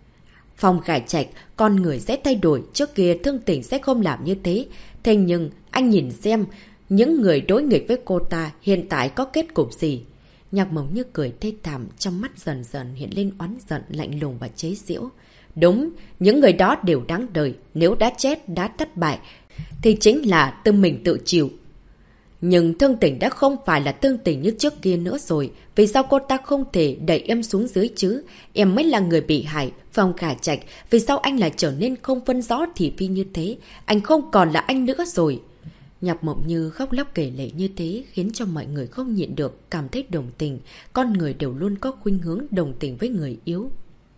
Phong Khải Trạch, con người sẽ thay đổi, trước kia Thương Tình sẽ không làm như thế. Thế nhưng, anh nhìn xem, những người đối nghịch với cô ta hiện tại có kết cục gì? Nhạc Mộng Như cười thê thảm, trong mắt dần dần hiện lên oán giận, lạnh lùng và chế giễu. Đúng, những người đó đều đáng đời, nếu đã chết, đã thất bại, thì chính là tự mình tự chịu. Nhưng Thương Tình đã không phải là Thương Tình như trước kia nữa rồi. Vì sao cô ta không thể đẩy em xuống dưới chứ? Em mới là người bị hại. Phong Khải Trạch, vì sao anh lại trở nên không phân rõ thị phi như thế? Anh không còn là anh nữa rồi. Nhạc Mộng Như khóc lóc kể lể như thế khiến cho mọi người không nhịn được, cảm thấy đồng tình. Con người đều luôn có khuynh hướng đồng tình với người yếu.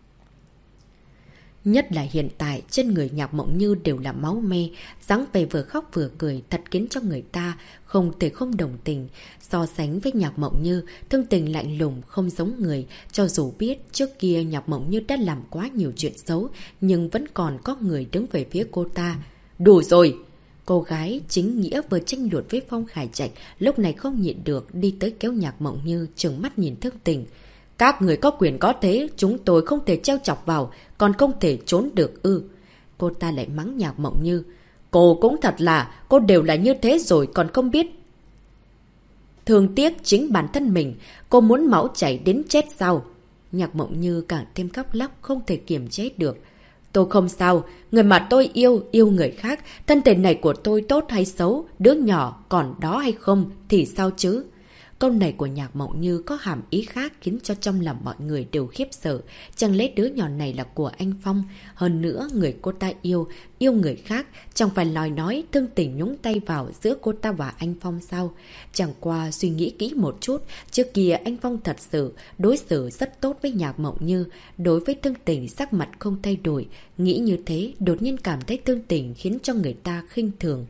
Nhất là hiện tại, trên người Nhạc Mộng Như đều là máu me, dáng vẻ vừa khóc vừa cười thật khiến cho người ta không thể không đồng tình. So sánh với Nhạc Mộng Như, Thương Tình lạnh lùng không giống người, cho dù biết trước kia Nhạc Mộng Như đã làm quá nhiều chuyện xấu, nhưng vẫn còn có người đứng về phía cô ta. Đủ rồi! Cô gái chính nghĩa vừa tranh luận với Phong Khải Trạch, lúc này không nhịn được đi tới kéo Nhạc Mộng Như trừng mắt nhìn Thương Tình. Các người có quyền có thế, chúng tôi không thể treo chọc vào, còn không thể trốn được ư. Cô ta lại mắng Nhạc Mộng Như. Cô cũng thật là, cô đều là như thế rồi còn không biết. Thương tiếc chính bản thân mình, cô muốn máu chảy đến chết sao? Nhạc Mộng Như càng thêm khóc lóc không thể kiềm chế được. Tôi không sao, người mà tôi yêu người khác, thân thể này của tôi tốt hay xấu, đứa nhỏ còn đó hay không thì sao chứ? Câu này của Nhạc Mộng Như có hàm ý khác khiến cho trong lòng mọi người đều khiếp sợ. Chẳng lẽ đứa nhỏ này là của anh Phong? Hơn nữa, người cô ta yêu người khác, chẳng phải lời nói Thương Tình nhúng tay vào giữa cô ta và anh Phong sao? Chẳng qua suy nghĩ kỹ một chút, trước kia anh Phong thật sự đối xử rất tốt với Nhạc Mộng Như. Đối với Thương Tình sắc mặt không thay đổi. Nghĩ như thế, đột nhiên cảm thấy Thương Tình khiến cho người ta khinh thường.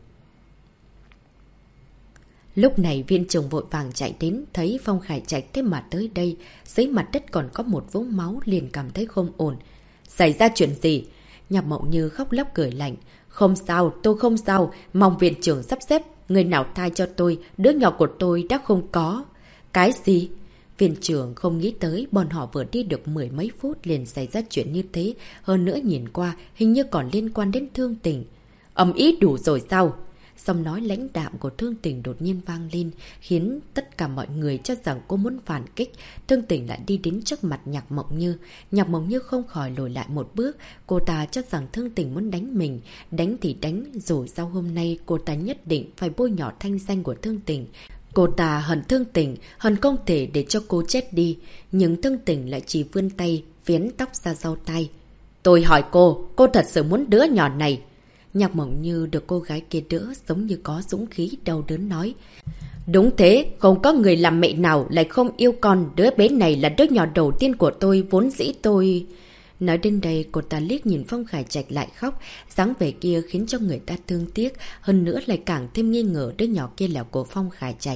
Lúc này Viên Trường vội vàng chạy đến, thấy Phong Khải Trạch thế mà tới đây, dưới mặt đất còn có một vũng máu, liền cảm thấy không ổn. Xảy ra chuyện gì? Nhạc Mộng Như khóc lóc cười lạnh. Không sao, tôi không sao, mong Viên Trường sắp xếp, người nào thai cho tôi, đứa nhỏ của tôi đã không có. Cái gì? Viên Trường không nghĩ tới bọn họ vừa đi được 10 mấy phút liền xảy ra chuyện như thế, hơn nữa nhìn qua hình như còn liên quan đến Thương Tình. Ầm ĩ đủ rồi sao? Xong nói lãnh đạm của Thương Tình đột nhiên vang lên, khiến tất cả mọi người cho rằng cô muốn phản kích. Thương Tình lại đi đến trước mặt Nhạc Mộng Như. Nhạc Mộng Như không khỏi lùi lại một bước. Cô ta cho rằng Thương Tình muốn đánh mình. Đánh thì đánh, rồi sau hôm nay cô ta nhất định phải bôi nhọ thanh danh của Thương Tình. Cô ta hận Thương Tình, hận không thể để cho cô chết đi. Nhưng Thương Tình lại chỉ vươn tay, viến tóc ra sau tay. Tôi hỏi cô thật sự muốn đứa nhỏ này? Nhạc Mộng Như được cô gái kia đỡ giống như có dũng khí đau đớn nói. Đúng thế, không có người làm mẹ nào lại không yêu con, đứa bé này là đứa nhỏ đầu tiên của tôi, vốn dĩ tôi... Nói đến đây, cô ta liếc nhìn Phong Khải Trạch lại khóc, dáng vẻ kia khiến cho người ta thương tiếc, hơn nữa lại càng thêm nghi ngờ đứa nhỏ kia là của Phong Khải Trạch.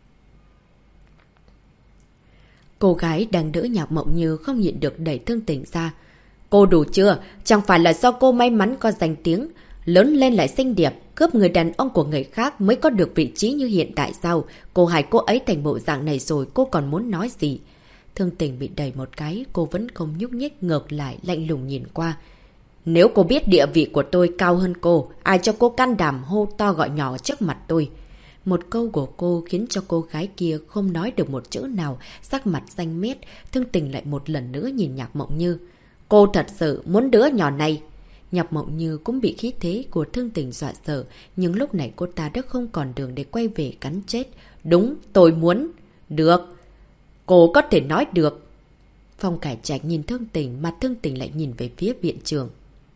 Cô gái đang đỡ Nhạc Mộng Như không nhịn được đẩy Thương Tình ra. Cô đủ chưa? Chẳng phải là do cô may mắn có danh tiếng, lớn lên lại xinh đẹp, cướp người đàn ông của người khác mới có được vị trí như hiện tại sao? Cô hại cô ấy thành bộ dạng này rồi, cô còn muốn nói gì? Thương Tình bị đẩy một cái, cô vẫn không nhúc nhích, ngược lại lạnh lùng nhìn qua. Nếu cô biết địa vị của tôi cao hơn cô, ai cho cô can đảm hô to gọi nhỏ trước mặt tôi? Một câu của cô khiến cho cô gái kia không nói được một chữ nào, sắc mặt xanh mét. Thương Tình lại một lần nữa nhìn Nhạc Mộng Như. Cô thật sự muốn đứa nhỏ này? Nhạc Mộng Như cũng bị khí thế của Thương Tình dọa sợ, nhưng lúc này cô ta đã không còn đường để quay về cắn chết. Đúng, tôi muốn. Được. Cô có thể nói được. Phong Khải Trạch nhìn Thương Tình mà Thương Tình lại nhìn về phía viện trường.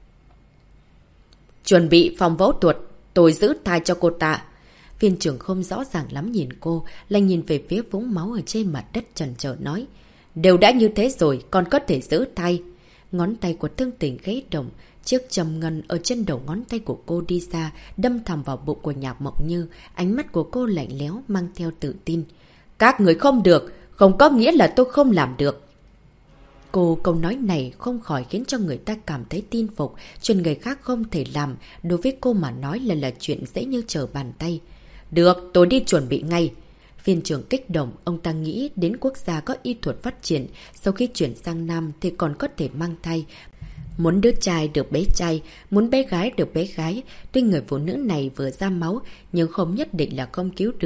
Chuẩn bị phòng phẫu thuật, tôi giữ thai cho cô ta. Viện trưởng không rõ ràng lắm nhìn cô, lại nhìn về phía vũng máu ở trên mặt đất chần chờ nói. Đều đã như thế rồi, còn có thể giữ thai. Ngón tay của Thương Tình khẽ động, chiếc châm ngân ở trên đầu ngón tay của cô đi ra, đâm thẳng vào bụng của Nhạc Mộng Như. Ánh mắt của cô lạnh lẽo, mang theo tự tin. Các người không được, không có nghĩa là tôi không làm được. Cô câu nói này không khỏi khiến cho người ta cảm thấy tin phục, chuyện người khác không thể làm, đối với cô mà nói là chuyện dễ như trở bàn tay. Được, tôi đi chuẩn bị ngay. Viên trưởng kích động, ông ta nghĩ đến quốc gia có y thuật phát triển, sau khi chuyển sang Nam thì còn có thể mang thai. Muốn đứa trai được bé trai, muốn bé gái được bé gái. Tuy người phụ nữ này vừa ra máu, nhưng không nhất định là không cứu được.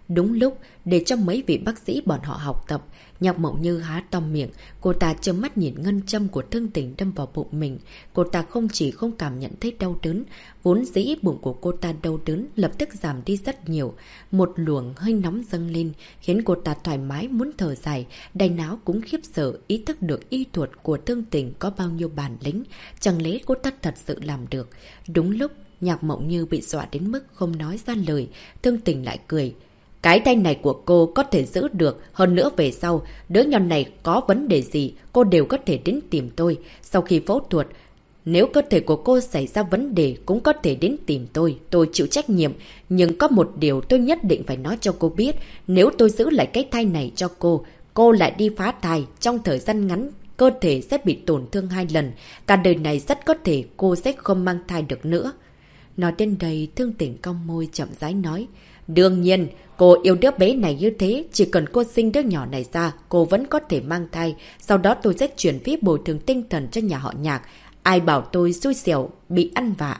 Đúng lúc, để cho mấy vị bác sĩ bọn họ học tập, Nhạc Mộng Như há to miệng, cô ta trơ mắt nhìn ngân châm của Thương Tình đâm vào bụng mình. Cô ta không chỉ không cảm nhận thấy đau đớn, vốn dĩ bụng của cô ta đau đớn lập tức giảm đi rất nhiều. Một luồng hơi nóng dâng lên, khiến cô ta thoải mái muốn thở dài, đáy não cũng khiếp sợ ý thức được y thuật của Thương Tình có bao nhiêu bản lĩnh, chẳng lẽ cô ta thật sự làm được. Đúng lúc, Nhạc Mộng Như bị dọa đến mức không nói ra lời, Thương Tình lại cười. Cái tay này của cô có thể giữ được, hơn nữa về sau, đứa nhỏ này có vấn đề gì, cô đều có thể đến tìm tôi. Sau khi phẫu thuật, nếu cơ thể của cô xảy ra vấn đề cũng có thể đến tìm tôi chịu trách nhiệm. Nhưng có một điều tôi nhất định phải nói cho cô biết, nếu tôi giữ lại cái thai này cho cô lại đi phá thai, trong thời gian ngắn, cơ thể sẽ bị tổn thương 2 lần. Cả đời này rất có thể cô sẽ không mang thai được nữa. Nói đến đây, Thương Tình cong môi chậm rãi nói. Đương nhiên, cô yêu đứa bé này như thế, chỉ cần cô sinh đứa nhỏ này ra, cô vẫn có thể mang thai. Sau đó tôi sẽ chuyển phí bồi thường tinh thần cho nhà họ Nhạc. Ai bảo tôi xui xẻo, bị ăn vạ.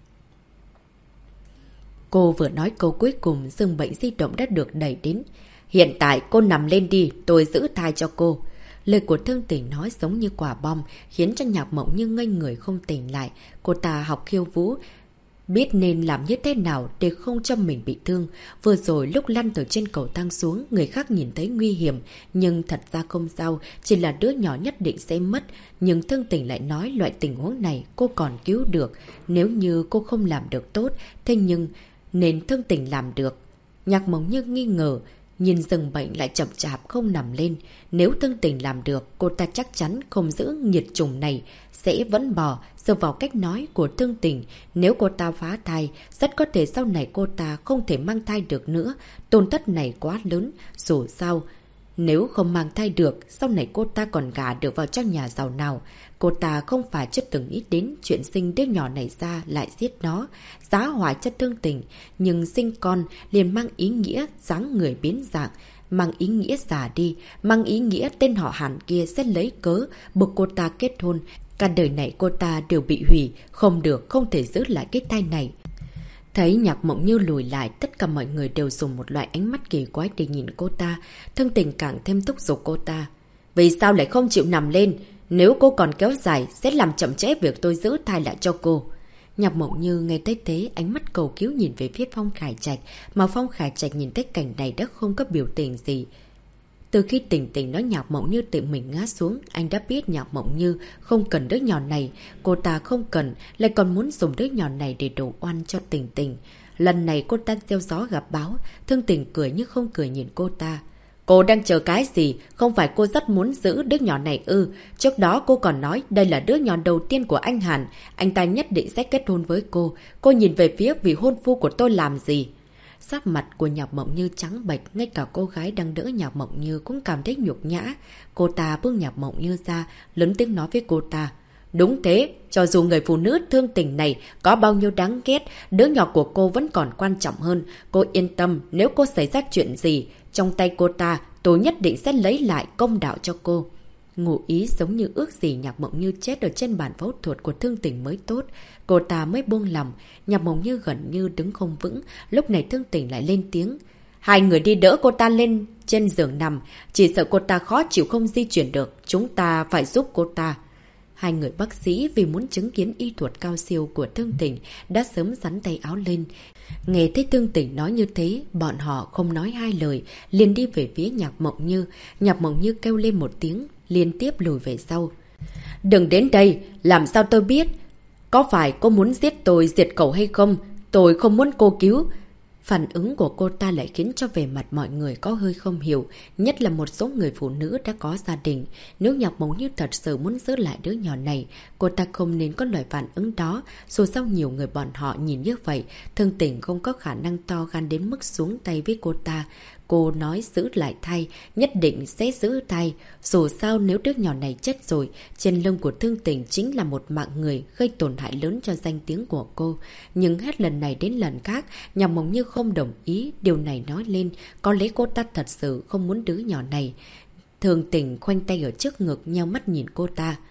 Cô vừa nói câu cuối cùng, giường bệnh di động đã được đẩy đến. Hiện tại cô nằm lên đi, tôi giữ thai cho cô. Lời của Thương Tình nói giống như quả bom, khiến cho Nhạc Mộng Như ngây người không tỉnh lại. Cô ta học khiêu vũ, biết nên làm như thế nào để không cho mình bị thương. Vừa rồi lúc lăn từ trên cầu thang xuống, người khác nhìn thấy nguy hiểm. Nhưng thật ra không sao, chỉ là đứa nhỏ nhất định sẽ mất. Nhưng Thương Tình lại nói loại tình huống này cô còn cứu được. Nếu như cô không làm được tốt, thế nhưng nên Thương Tình làm được. Nhạc Mộng Như nghi ngờ, nhìn giường bệnh lại chậm chạp không nằm lên. Nếu Thương Tình làm được, cô ta chắc chắn không giữ nhiệt trùng này, sẽ vẫn bỏ. Dựa vào cách nói của Thương Tình, nếu cô ta phá thai, rất có thể sau này cô ta không thể mang thai được nữa. Tổn thất này quá lớn, dù sao. Nếu không mang thai được, sau này cô ta còn gả được vào cho nhà giàu nào. Cô ta không phải chưa từng nghĩ đến chuyện sinh đứa nhỏ này ra lại giết nó, giá hỏa chất Thương Tình. Nhưng sinh con liền mang ý nghĩa dáng người biến dạng, mang ý nghĩa già đi, mang ý nghĩa tên họ Hàn kia sẽ lấy cớ buộc cô ta kết hôn. Cả đời này cô ta đều bị hủy, không được, không thể giữ lại cái thai này. Thấy Nhạc Mộng Như lùi lại, tất cả mọi người đều dùng một loại ánh mắt kỳ quái để nhìn cô ta. Thương Tình càng thêm thúc giục cô ta. Vì sao lại không chịu nằm lên? Nếu cô còn kéo dài, sẽ làm chậm trễ việc tôi giữ thai lại cho cô. Nhạc Mộng Như nghe thấy thế, ánh mắt cầu cứu nhìn về phía Phong Khải Trạch, mà Phong Khải Trạch nhìn thấy cảnh này đã không có biểu tình gì. Từ khi Tình Tình nói Nhạc Mộng Như tự mình ngã xuống, anh đã biết Nhạc Mộng Như không cần đứa nhỏ này. Cô ta không cần, lại còn muốn dùng đứa nhỏ này để đổ oan cho Tình Tình. Lần này cô ta gieo gió gặp báo, Thương Tình cười nhưng không cười nhìn cô ta. Cô đang chờ cái gì? Không phải cô rất muốn giữ đứa nhỏ này ư? Trước đó cô còn nói đây là đứa nhỏ đầu tiên của anh Hàn. Anh ta nhất định sẽ kết hôn với cô. Cô nhìn về phía vị hôn phu của tôi làm gì? Sắc mặt của Nhạc Mộng Như trắng bệch, ngay cả cô gái đang đỡ Nhạc Mộng Như cũng cảm thấy nhục nhã. Cô ta buông Nhạc Mộng Như ra, lớn tiếng nói với cô ta. Đúng thế, cho dù người phụ nữ Thương Tình này có bao nhiêu đáng ghét, đứa nhỏ của cô vẫn còn quan trọng hơn. Cô yên tâm, nếu cô xảy ra chuyện gì, trong tay cô ta, tôi nhất định sẽ lấy lại công đạo cho cô. Ngụ ý giống như ước gì Nhạc Mộng Như chết ở trên bàn phẫu thuật của Thương Tình mới tốt. Cô ta mới buông lòng, Nhạc Mộng Như gần như đứng không vững. Lúc này Thương Tình lại lên tiếng. Hai người đi đỡ cô ta lên trên giường nằm, chỉ sợ cô ta khó chịu không di chuyển được. Chúng ta phải giúp cô ta. Hai người bác sĩ vì muốn chứng kiến y thuật cao siêu của Thương Tình đã sớm sắn tay áo lên. Nghe thấy Thương Tình nói như thế, bọn họ không nói hai lời, liền đi về phía Nhạc Mộng Như. Nhạc Mộng Như kêu lên một tiếng, liên tiếp lùi về sau. Đừng đến đây, làm sao tôi biết? Có phải cô muốn giết tôi diệt khẩu hay không? Tôi không muốn cô cứu. Phản ứng của cô ta lại khiến cho vẻ mặt mọi người có hơi không hiểu, nhất là một số người phụ nữ đã có gia đình. Nếu Nhạc Mộng Như thật sự muốn giữ lại đứa nhỏ này, cô ta không nên có loại phản ứng đó. Dù sao nhiều người bọn họ nhìn như vậy, Thương Tình không có khả năng to gan đến mức xuống tay với cô ta. Cô nói giữ lại thai, nhất định sẽ giữ thai. Dù sao nếu đứa nhỏ này chết rồi, trên lưng của Thương Tình chính là một mạng người gây tổn hại lớn cho danh tiếng của cô. Nhưng hết lần này đến lần khác, Nhạc Mộng Như không đồng ý. Điều này nói lên, có lẽ cô ta thật sự không muốn đứa nhỏ này. Thương Tình khoanh tay ở trước ngực, nheo mắt nhìn cô ta.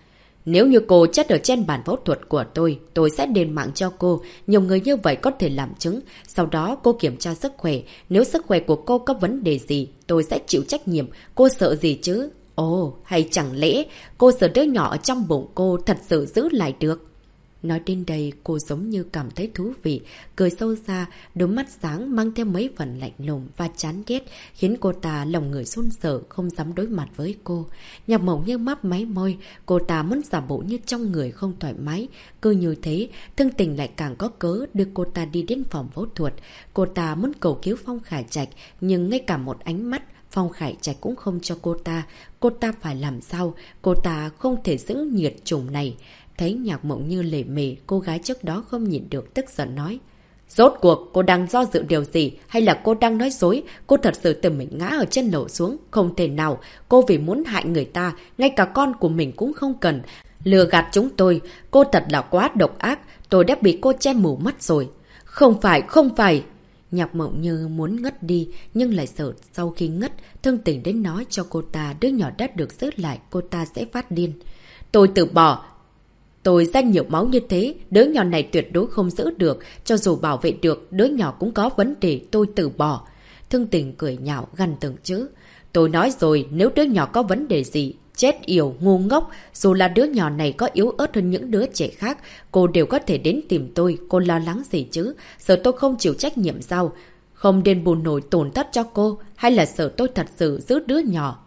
Nếu như cô chết ở trên bàn phẫu thuật của tôi sẽ đền mạng cho cô. Nhiều người như vậy có thể làm chứng. Sau đó cô kiểm tra sức khỏe. Nếu sức khỏe của cô có vấn đề gì, tôi sẽ chịu trách nhiệm. Cô sợ gì chứ? Ồ, hay chẳng lẽ cô sợ đứa nhỏ ở trong bụng cô thật sự giữ lại được? Nói đến đây, cô giống như cảm thấy thú vị, cười sâu xa, đôi mắt sáng mang theo mấy phần lạnh lùng và chán ghét, khiến cô ta lòng người run sợ, không dám đối mặt với cô. Nhạc Mộng Như mấp máy môi, cô ta muốn giả bộ như trong người không thoải mái. Cứ như thế, Thương Tình lại càng có cớ đưa cô ta đi đến phòng phẫu thuật. Cô ta muốn cầu cứu Phong Khải Trạch, nhưng ngay cả một ánh mắt Phong Khải Trạch cũng không cho cô ta. Cô ta phải làm sao? Cô ta không thể giữ nhiệt chủng này. Thấy Nhạc Mộng Như lề mề, cô gái trước đó không nhịn được tức giận nói. Rốt cuộc, cô đang do dự điều gì? Hay là cô đang nói dối? Cô thật sự tự mình ngã ở trên lầu xuống. Không thể nào, cô vì muốn hại người ta, ngay cả con của mình cũng không cần. Lừa gạt chúng tôi, cô thật là quá độc ác. Tôi đã bị cô che mù mắt rồi. Không phải, không phải. Nhạc Mộng Như muốn ngất đi, nhưng lại sợ sau khi ngất, Thương Tình đến nói cho cô ta đứa nhỏ đã được giữ lại, cô ta sẽ phát điên. Tôi từ bỏ. Tôi ra nhiều máu như thế, đứa nhỏ này tuyệt đối không giữ được, cho dù bảo vệ được, đứa nhỏ cũng có vấn đề, tôi từ bỏ. Thương Tình cười nhạo, gằn từng chữ. Tôi nói rồi, nếu đứa nhỏ có vấn đề gì, chết yểu, ngu ngốc, dù là đứa nhỏ này có yếu ớt hơn những đứa trẻ khác, cô đều có thể đến tìm tôi, cô lo lắng gì chứ? Sợ tôi không chịu trách nhiệm sao? Không đền bù nổi tổn thất cho cô, hay là sợ tôi thật sự giữ đứa nhỏ?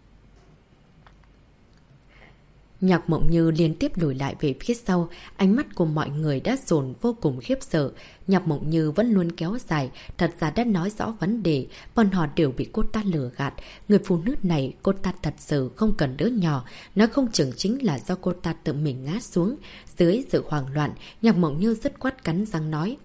Nhạc Mộng Như liên tiếp lùi lại về phía sau, ánh mắt của mọi người đã dồn vô cùng khiếp sợ. Nhạc Mộng Như vẫn luôn kéo dài, thật ra đã nói rõ vấn đề, bọn họ đều bị cô ta lừa gạt. Người phụ nữ này, cô ta thật sự không cần đứa nhỏ, nó không chừng chính là do cô ta tự mình ngã xuống. Dưới sự hoảng loạn, Nhạc Mộng Như dứt khoát cắn răng nói.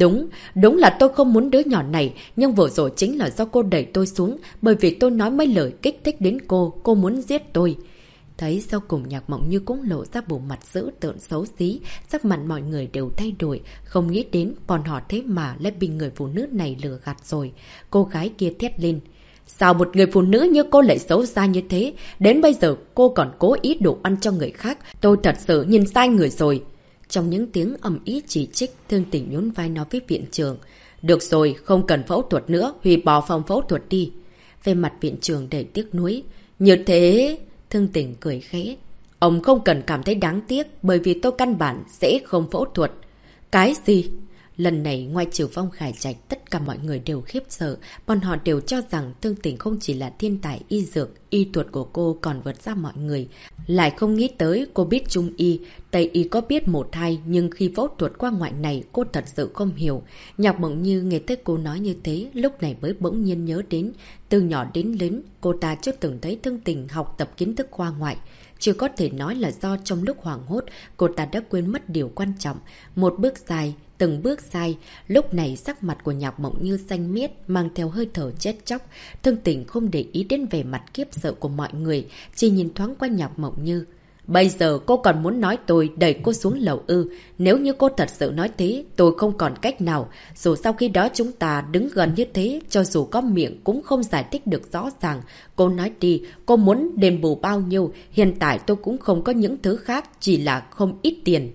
Đúng là tôi không muốn đứa nhỏ này, nhưng vừa rồi chính là do cô đẩy tôi xuống, bởi vì tôi nói mấy lời kích thích đến cô muốn giết tôi. Thấy sau cùng Nhạc Mộng Như cũng lộ ra bộ mặt dữ tợn xấu xí, sắc mặt mọi người đều thay đổi, không nghĩ đến bọn họ thế mà lại bị người phụ nữ này lừa gạt rồi. Cô gái kia thét lên. Sao một người phụ nữ như cô lại xấu xa như thế? Đến bây giờ cô còn cố ý đổ ăn cho người khác. Tôi thật sự nhìn sai người rồi. Trong những tiếng ầm ĩ chỉ trích, Thương Tình nhún vai nói với viện trưởng. Được rồi, không cần phẫu thuật nữa, hủy bỏ phòng phẫu thuật đi. Về mặt viện trưởng đầy tiếc nuối. Như thế... Thương Tình cười khẽ. Ông không cần cảm thấy đáng tiếc, bởi vì tôi căn bản sẽ không phẫu thuật. Cái gì? Lần này ngoài trừ Phong Khải Trạch, tất cả mọi người đều khiếp sợ. Bọn họ đều cho rằng Thương Tình không chỉ là thiên tài y dược, y thuật của cô còn vượt ra mọi người. Lại không nghĩ tới cô biết Trung y, Tây y có biết một hai, nhưng khi phẫu thuật qua ngoại này cô thật sự không hiểu. Nhạc Mộng Như nghe thấy cô nói như thế, lúc này mới bỗng nhiên nhớ đến. Từ nhỏ đến lớn, cô ta chưa từng thấy Thương Tình học tập kiến thức khoa ngoại. Chỉ có thể nói là do trong lúc hoảng hốt, cô ta đã quên mất điều quan trọng. Một bước sai, từng bước sai. Lúc này sắc mặt của Nhạc Mộng Như xanh miết, mang theo hơi thở chết chóc. Thương Tình không để ý đến vẻ mặt kiếp sợ của mọi người, chỉ nhìn thoáng qua Nhạc Mộng Như. Bây giờ cô còn muốn nói tôi đẩy cô xuống lầu ư? Nếu như cô thật sự nói thế, tôi không còn cách nào. Dù sau khi đó chúng ta đứng gần như thế, cho dù có miệng cũng không giải thích được rõ ràng. Cô nói đi, cô muốn đền bù bao nhiêu? Hiện tại tôi cũng không có những thứ khác, chỉ là không ít tiền.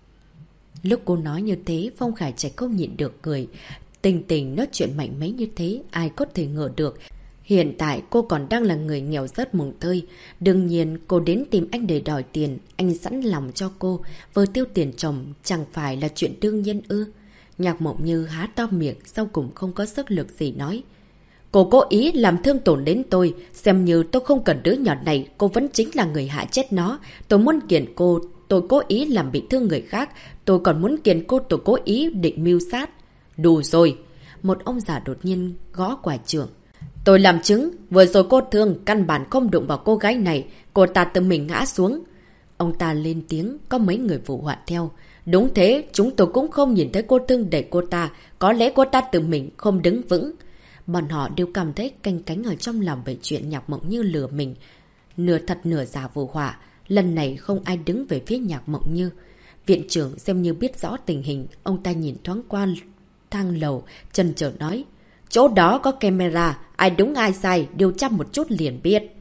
Lúc cô nói như thế, Phong Khải Trạch không nhịn được cười. Tình Tình nói chuyện mạnh mẽ như thế, ai có thể ngờ được. Hiện tại cô còn đang là người nghèo rất mồng tơi. Đương nhiên cô đến tìm anh để đòi tiền, anh sẵn lòng cho cô. Vừa tiêu tiền chồng chẳng phải là chuyện đương nhiên ư? Nhạc Mộng Như há to miệng, sau cùng không có sức lực gì nói. Cô cố ý làm thương tổn đến tôi, xem như tôi không cần đứa nhỏ này, cô vẫn chính là người hại chết nó. Tôi muốn kiện cô, tôi cố ý làm bị thương người khác, tôi còn muốn kiện cô tôi cố ý định mưu sát. Đủ rồi. Một ông già đột nhiên gõ quả trưởng. Tôi làm chứng, vừa rồi cô thương, căn bản không đụng vào cô gái này, cô ta tự mình ngã xuống. Ông ta lên tiếng, có mấy người phụ họa theo. Đúng thế, chúng tôi cũng không nhìn thấy cô thương đẩy cô ta, có lẽ cô ta tự mình không đứng vững. Bọn họ đều cảm thấy canh cánh ở trong lòng về chuyện Nhạc Mộng Như lừa mình. Nửa thật nửa giả vụ họa, lần này không ai đứng về phía Nhạc Mộng Như. Viện trưởng xem như biết rõ tình hình, ông ta nhìn thoáng qua thang lầu, chần chờ nói. Chỗ đó có camera, ai đúng ai sai, điều tra một chút liền biết.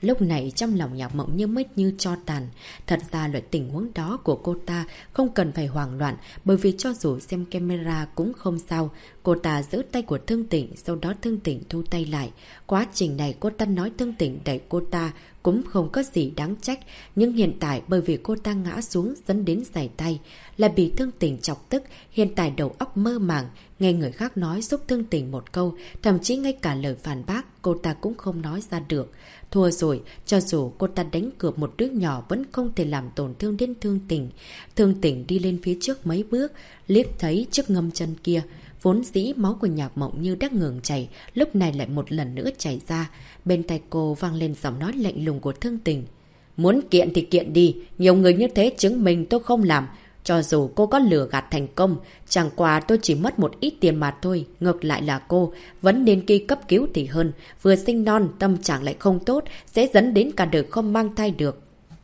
Lúc này trong lòng Nhạc Mộng Như mới như tro tàn. Thật ra loại tình huống đó của cô ta không cần phải hoảng loạn, bởi vì cho dù xem camera cũng không sao. Cô ta giữ tay của Thương Tịnh, sau đó Thương Tịnh thu tay lại. Quá trình này cô ta nói Thương Tịnh đẩy cô ta cũng không có gì đáng trách. Nhưng hiện tại bởi vì cô ta ngã xuống dẫn đến giày tay, lại bị Thương Tịnh chọc tức, hiện tại đầu óc mơ màng. Nghe người khác nói giúp Thương Tịnh một câu, thậm chí ngay cả lời phản bác cô ta cũng không nói ra được. Thua rồi, cho dù cô ta đánh cược một đứa nhỏ vẫn không thể làm tổn thương đến Thương Tịnh. Thương Tịnh đi lên phía trước mấy bước, liếc thấy chiếc ngâm chân kia. Vốn dĩ máu của Nhạc Mộng Như đã ngừng chảy, lúc này lại một lần nữa chảy ra. Bên tai cô vang lên giọng nói lạnh lùng của Thương Tịnh. Muốn kiện thì kiện đi, nhiều người như thế chứng minh tôi không làm. Cho dù cô có lừa gạt thành công, chẳng qua tôi chỉ mất một ít tiền mà thôi. Ngược lại là cô, vẫn nên đi cấp cứu thì hơn. Vừa sinh non, tâm trạng lại không tốt, sẽ dẫn đến cả đời không mang thai được.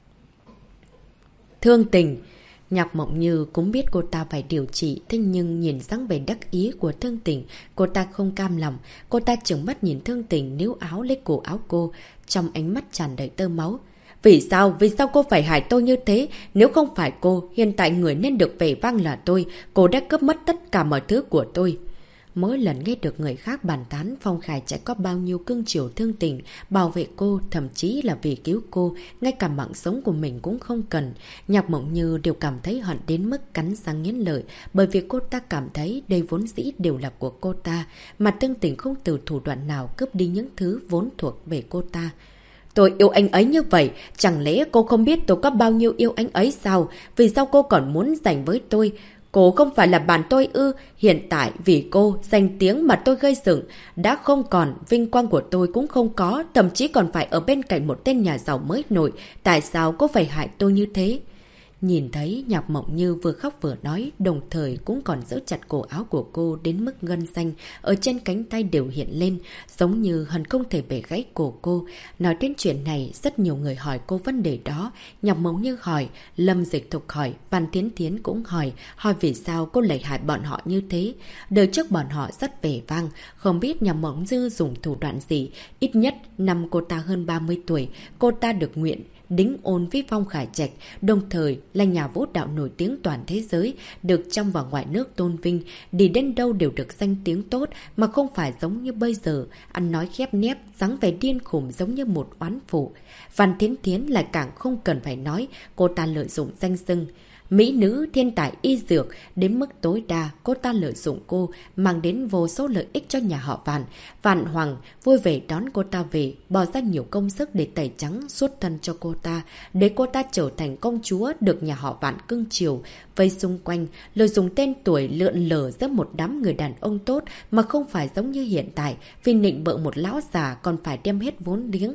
Thương Tình. Nhạc Mộng Như cũng biết cô ta phải điều trị, thế nhưng nhìn dáng vẻ đắc ý của Thương Tình, cô ta không cam lòng. Cô ta trừng mắt nhìn Thương Tình níu áo lấy cổ áo cô, trong ánh mắt tràn đầy tơ máu. Vì sao cô phải hại tôi như thế? Nếu không phải cô, hiện tại người nên được vẻ vang là tôi. Cô đã cướp mất tất cả mọi thứ của tôi. Mỗi lần nghe được người khác bàn tán Phong Khải chạy có bao nhiêu cưng chiều Thương Tình, bảo vệ cô, thậm chí là vì cứu cô, ngay cả mạng sống của mình cũng không cần. Nhạc Mộng Như đều cảm thấy hận đến mức cắn răng nghiến lợi, bởi vì cô ta cảm thấy đây vốn dĩ đều là của cô ta, mà Thương Tình không từ thủ đoạn nào cướp đi những thứ vốn thuộc về cô ta. Tôi yêu anh ấy như vậy, chẳng lẽ cô không biết tôi có bao nhiêu yêu anh ấy sao? Vì sao cô còn muốn giành với tôi? Cô không phải là bạn tôi ư? Hiện tại vì cô, danh tiếng mà tôi gây dựng đã không còn, vinh quang của tôi cũng không có, thậm chí còn phải ở bên cạnh một tên nhà giàu mới nổi. Tại sao cô phải hại tôi như thế? Nhìn thấy Nhạc Mộng Như vừa khóc vừa nói, đồng thời cũng còn giữ chặt cổ áo của cô đến mức gân xanh ở trên cánh tay đều hiện lên, giống như hận không thể bẻ gãy cổ cô. Nói đến chuyện này, rất nhiều người hỏi cô vấn đề đó. Nhạc Mộng Như hỏi, Lâm Dịch Thục hỏi, Văn Thiến Thiến cũng hỏi vì sao cô lại hại bọn họ như thế. Đời trước bọn họ rất vẻ vang, không biết Nhạc Mộng Như dùng thủ đoạn gì. Ít nhất năm cô ta hơn 30 tuổi, cô ta được nguyện đính ôn với Phong Khải Trạch, đồng thời là nhà vũ đạo nổi tiếng toàn thế giới, được trong và ngoài nước tôn vinh, đi đến đâu đều được danh tiếng tốt, mà không phải giống như bây giờ, ăn nói khép nép, dáng vẻ điên khủng giống như một oán phụ. Văn Thiến Thiến lại càng không cần phải nói, cô ta lợi dụng danh xưng mỹ nữ thiên tài y dược đến mức tối đa, cô ta lợi dụng cô, mang đến vô số lợi ích cho nhà họ Vạn. Vạn Hoàng vui vẻ đón cô ta về, bỏ ra nhiều công sức để tẩy trắng suốt thân cho cô ta, để cô ta trở thành công chúa được nhà họ Vạn cưng chiều. Vây xung quanh, lợi dụng tên tuổi lượn lờ giữa một đám người đàn ông tốt, mà không phải giống như hiện tại, vì nịnh bợ một lão già còn phải đem hết vốn liếng.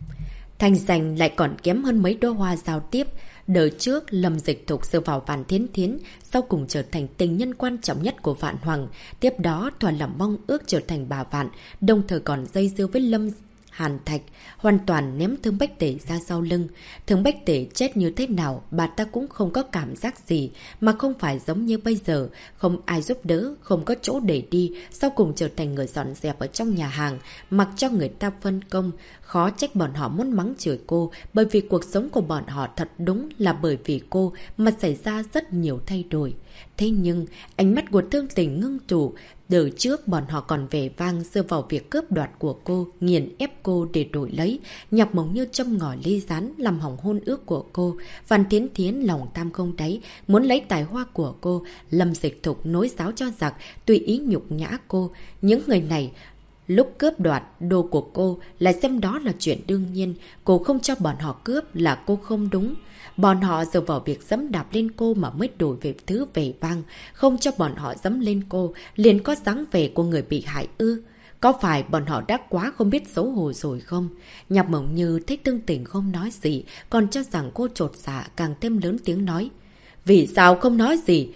Thành danh lại còn kém hơn mấy đóa hoa giao tiếp. Đời trước, Lâm Dịch Thục dựa vào Văn Thiến Thiến, sau cùng trở thành tình nhân quan trọng nhất của Vạn Hoàng. Tiếp đó, toàn lòng mong ước trở thành bà Vạn, đồng thời còn dây dưa với Lâm Hàn Thạch, hoàn toàn ném Thương Bách Tể ra sau lưng. Thương Bách Tể chết như thế nào, bà ta cũng không có cảm giác gì, mà không phải giống như bây giờ, không ai giúp đỡ, không có chỗ để đi, sau cùng trở thành người dọn dẹp ở trong nhà hàng, mặc cho người ta phân công. Khó trách bọn họ muốn mắng chửi cô, bởi vì cuộc sống của bọn họ thật đúng là bởi vì cô mà xảy ra rất nhiều thay đổi. Thế nhưng, ánh mắt của Thương Tình ngưng tụ. Đời trước bọn họ còn vẻ vang dựa vào việc cướp đoạt của cô, nghiền ép cô để đổi lấy. Nhạc Mộng Như châm ngòi ly rán, làm hỏng hôn ước của cô. Văn Thiến Thiến lòng tham không đáy, muốn lấy tài hoa của cô. Lâm Dịch Thục nối giáo cho giặc, tùy ý nhục nhã cô. Những người này lúc cướp đoạt đồ của cô lại xem đó là chuyện đương nhiên. Cô không cho bọn họ cướp là cô không đúng. Bọn họ dựa vào việc dẫm đạp lên cô mà mới đổi về thứ vẻ vang. Không cho bọn họ dẫm lên cô, liền có dáng vẻ của người bị hại ư? Có phải bọn họ đã quá không biết xấu hổ rồi không? Nhạc Mộng Như thấy Thương Tình không nói gì, còn cho rằng cô chột dạ, càng thêm lớn tiếng nói. Vì sao không nói gì?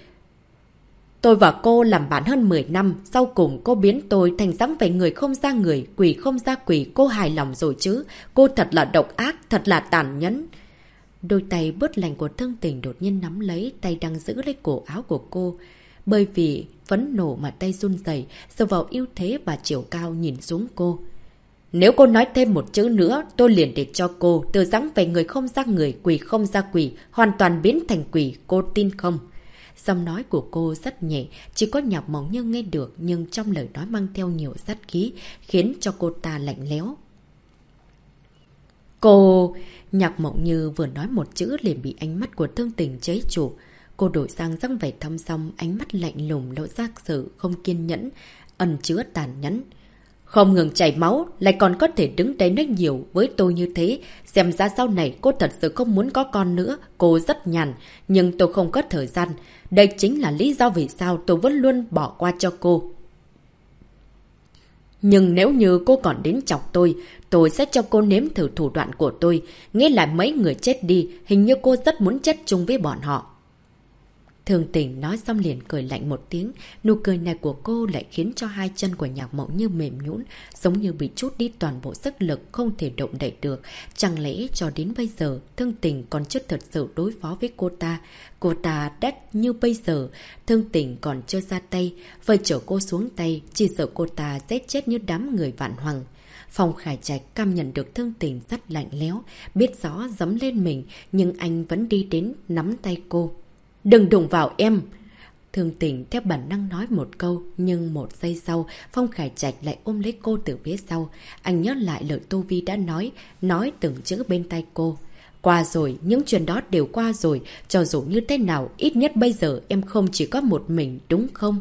Tôi và cô làm bạn hơn 10 năm, sau cùng cô biến tôi thành dáng vẻ người không ra người, quỷ không ra quỷ, cô hài lòng rồi chứ? Cô thật là độc ác, thật là tàn nhẫn. Đôi tay bớt lành của Thương Tình đột nhiên nắm lấy tay đang giữ lấy cổ áo của cô. Bởi vì phẫn nộ mà tay run rẩy, dựa vào ưu thế và chiều cao nhìn xuống cô. Nếu cô nói thêm một chữ nữa, tôi liền để cho cô từ dáng về người không ra người, quỷ không ra quỷ, hoàn toàn biến thành quỷ, cô tin không? Giọng nói của cô rất nhẹ, chỉ có Nhạc Mộng Như nghe được, nhưng trong lời nói mang theo nhiều sát khí, khiến cho cô ta lạnh lẽo. Cô... Nhạc Mộng Như vừa nói một chữ liền bị ánh mắt của Thương Tình chế trụ. Cô đổi sang dáng vẻ thâm song, ánh mắt lạnh lùng lộ ra sự không kiên nhẫn, ẩn chứa tàn nhẫn. Không ngừng chảy máu, lại còn có thể đứng đây nói nhiều với tôi như thế. Xem ra sau này cô thật sự không muốn có con nữa. Cô rất nhàn, nhưng tôi không có thời gian. Đây chính là lý do vì sao tôi vẫn luôn bỏ qua cho cô. Nhưng nếu như cô còn đến chọc tôi sẽ cho cô nếm thử thủ đoạn của tôi. Nghĩa là mấy người chết đi, hình như cô rất muốn chết chung với bọn họ. Thương Tình nói xong liền cười lạnh một tiếng, nụ cười này của cô lại khiến cho hai chân của Nhạc Mộng Như mềm nhũn, giống như bị trút đi toàn bộ sức lực, không thể động đậy được. Chẳng lẽ cho đến bây giờ, Thương Tình còn chưa thật sự đối phó với cô ta? Cô ta đắt như bây giờ, Thương Tình còn chưa ra tay, vậy chở cô xuống tay, chỉ sợ cô ta sẽ chết như đám người vạn hoàng. Phong Khải Trạch cảm nhận được Thương Tình rất lạnh lẽo, biết rõ giẫm lên mình, nhưng anh vẫn đi đến nắm tay cô. Đừng đụng vào em! Thương Tình theo bản năng nói một câu, nhưng một giây sau, Phong Khải Trạch lại ôm lấy cô từ phía sau. Anh nhớ lại lời Tô Vi đã nói từng chữ bên tay cô. Qua rồi, những chuyện đó đều qua rồi, cho dù như thế nào, ít nhất bây giờ em không chỉ có một mình, đúng không?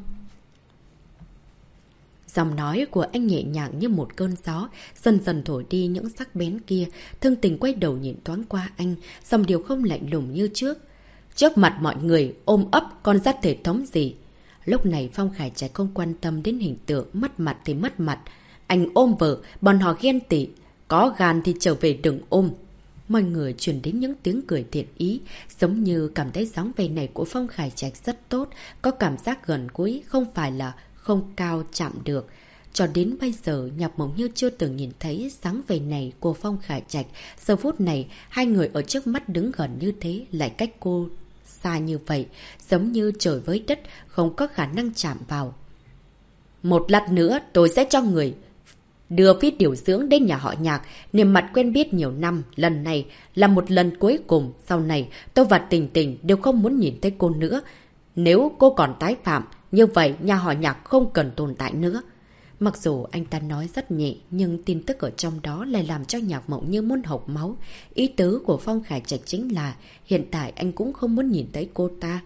Giọng nói của anh nhẹ nhàng như một cơn gió, dần dần thổi đi những sắc bén kia. Thương Tình quay đầu nhìn thoáng qua anh, dòng điều không lạnh lùng như trước. Trước mặt mọi người, ôm ấp con dắt thể thống gì? Lúc này Phong Khải Trạch không quan tâm đến hình tượng, mất mặt thì mất mặt. Anh ôm vợ, bọn họ ghen tị. Có gan thì trở về đừng ôm. Mọi người truyền đến những tiếng cười thiện ý, giống như cảm thấy dáng vẻ này của Phong Khải Trạch rất tốt, có cảm giác gần gũi, không phải là không cao chạm được. Cho đến bây giờ, Nhạc Mộng Như chưa từng nhìn thấy dáng vẻ này của Phong Khải Trạch. Giờ phút này, hai người ở trước mắt đứng gần như thế, lại cách cô xa như vậy, giống như trời với đất, không có khả năng chạm vào. Một lát nữa, tôi sẽ cho người đưa phí điều dưỡng đến nhà họ Nhạc, niềm mặt quen biết nhiều năm, lần này là một lần cuối cùng, sau này tôi và Tình Tình đều không muốn nhìn thấy cô nữa. Nếu cô còn tái phạm, như vậy nhà họ Nhạc không cần tồn tại nữa. Mặc dù anh ta nói rất nhẹ, nhưng tin tức ở trong đó lại làm cho Nhạc Mộng Như muốn hộc máu. Ý tứ của Phong Khải Trạch chính là hiện tại anh cũng không muốn nhìn thấy cô ta.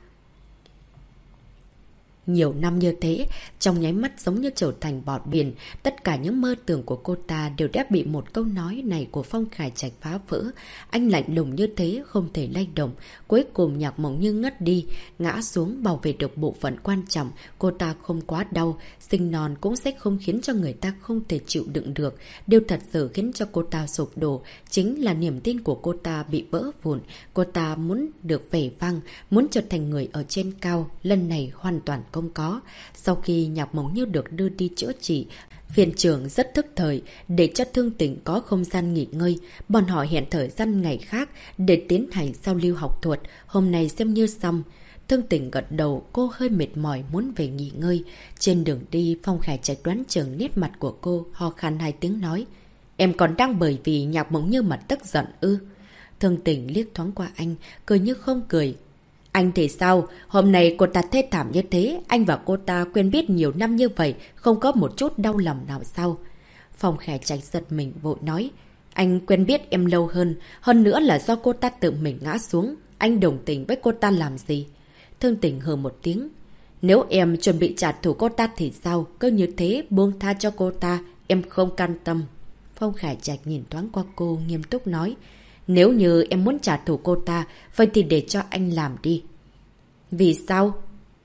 Nhiều năm như thế, trong nháy mắt giống như trở thành bọt biển, tất cả những mơ tưởng của cô ta đều đã bị một câu nói này của Phong Khải Trạch phá vỡ. Anh lạnh lùng như thế, không thể lay động. Cuối cùng Nhạc Mộng Như ngất đi, ngã xuống bảo vệ được bộ phận quan trọng. Cô ta không quá đau, sinh non cũng sẽ không khiến cho người ta không thể chịu đựng được. Điều thật sự khiến cho cô ta sụp đổ, chính là niềm tin của cô ta bị vỡ vụn. Cô ta muốn được vẻ vang, muốn trở thành người ở trên cao, lần này hoàn toàn không có. Sau khi Nhạc Mộng Như được đưa đi chữa trị, viện trưởng rất thức thời để cho Thương Tình có không gian nghỉ ngơi. Bọn họ hẹn thời gian ngày khác để tiến hành giao lưu học thuật. Hôm nay xem như xong. Thương Tình gật đầu, cô hơi mệt mỏi muốn về nghỉ ngơi. Trên đường đi, Phong Khải Trạch đoán chừng nét mặt của cô, ho khan hai tiếng nói. Em còn đang bởi vì Nhạc Mộng Như mặt tức giận ư? Thương Tình liếc thoáng qua anh, cười như không cười. Anh thì sao? Hôm nay cô ta thê thảm như thế, anh và cô ta quen biết nhiều năm như vậy, không có một chút đau lòng nào sao? Phong Khải Trạch giật mình vội nói. Anh quen biết em lâu hơn nữa là do cô ta tự mình ngã xuống. Anh đồng tình với cô ta làm gì? Thương Tình hừ một tiếng. Nếu em chuẩn bị trả thù cô ta thì sao? Cứ như thế buông tha cho cô ta, em không can tâm. Phong Khải Trạch nhìn thoáng qua cô, nghiêm túc nói. Nếu như em muốn trả thù cô ta, vậy thì để cho anh làm đi. Vì sao?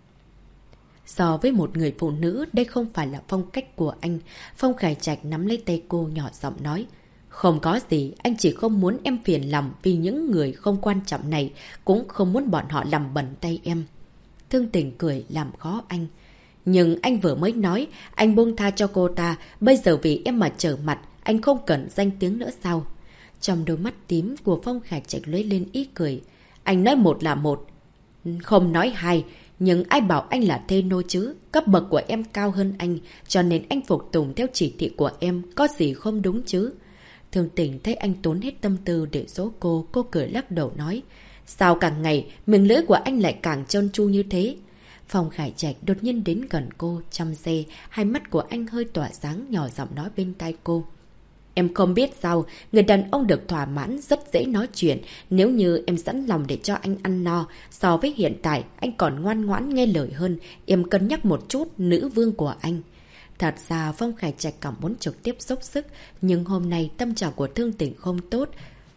So với một người phụ nữ, đây không phải là phong cách của anh. Phong Khải Trạch nắm lấy tay cô nhỏ giọng nói. Không có gì, anh chỉ không muốn em phiền lòng vì những người không quan trọng này, cũng không muốn bọn họ làm bẩn tay em. Thương Tình cười làm khó anh. Nhưng anh vừa mới nói, anh buông tha cho cô ta, bây giờ vì em mà trở mặt, anh không cần danh tiếng nữa sao? Trong đôi mắt tím của Phong Khải Trạch lóe lên ý cười. Anh nói một là một, không nói hai. Nhưng ai bảo anh là thê nô chứ? Cấp bậc của em cao hơn anh, cho nên anh phục tùng theo chỉ thị của em, có gì không đúng chứ? Thương Tình thấy anh tốn hết tâm tư để dỗ cô cười lắc đầu nói. Sao càng ngày, miệng lưỡi của anh lại càng trơn tru như thế? Phong Khải Trạch đột nhiên đến gần cô, chăm xe, hai mắt của anh hơi tỏa sáng, nhỏ giọng nói bên tai cô. Em không biết sao, người đàn ông được thỏa mãn rất dễ nói chuyện. Nếu như em sẵn lòng để cho anh ăn no, so với hiện tại, anh còn ngoan ngoãn nghe lời hơn. Em cân nhắc một chút, nữ vương của anh. Thật ra Phong Khải Trạch cảm muốn trực tiếp dốc sức, nhưng hôm nay tâm trạng của Thương Tình không tốt.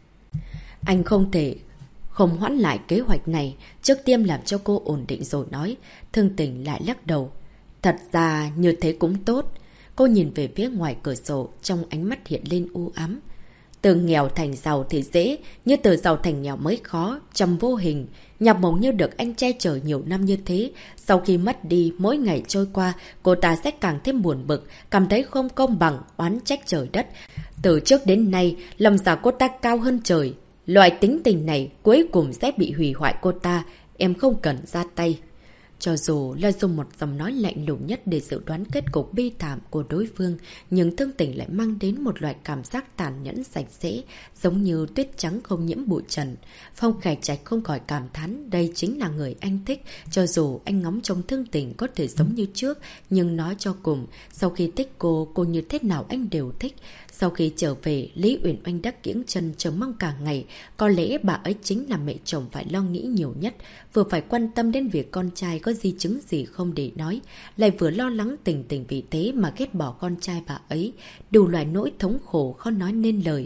Anh không thể không hoãn lại kế hoạch này, trước tiên làm cho cô ổn định rồi nói. Thương Tình lại lắc đầu. Thật ra như thế cũng tốt. Cô nhìn về phía ngoài cửa sổ, trong ánh mắt hiện lên u ám. Từ nghèo thành giàu thì dễ, như từ giàu thành nghèo mới khó, trong vô hình. Nhạc Mộng Như được anh che chở nhiều năm như thế, sau khi mất đi, mỗi ngày trôi qua, cô ta sẽ càng thêm buồn bực, cảm thấy không công bằng, oán trách trời đất. Từ trước đến nay, lòng dạ cô ta cao hơn trời. Loại tính tình này cuối cùng sẽ bị hủy hoại cô ta, em không cần ra tay. Cho dù là dùng một giọng nói lạnh lùng nhất để dự đoán kết cục bi thảm của đối phương, nhưng Thương Tình lại mang đến một loại cảm giác tàn nhẫn sạch sẽ, giống như tuyết trắng không nhiễm bụi trần. Phong Khải Trạch không khỏi cảm thán, đây chính là người anh thích. Cho dù anh ngóng trông Thương Tình có thể giống như trước, nhưng nói cho cùng, sau khi thích cô như thế nào anh đều thích. Sau khi trở về, Lý Uyển Oanh đã kiễng chân chờ mong cả ngày. Có lẽ bà ấy chính là mẹ chồng phải lo nghĩ nhiều nhất. Vừa phải quan tâm đến việc con trai có di chứng gì không để nói, lại vừa lo lắng Tình Tình vì thế mà ghét bỏ con trai bà ấy. Đủ loại nỗi thống khổ khó nói nên lời.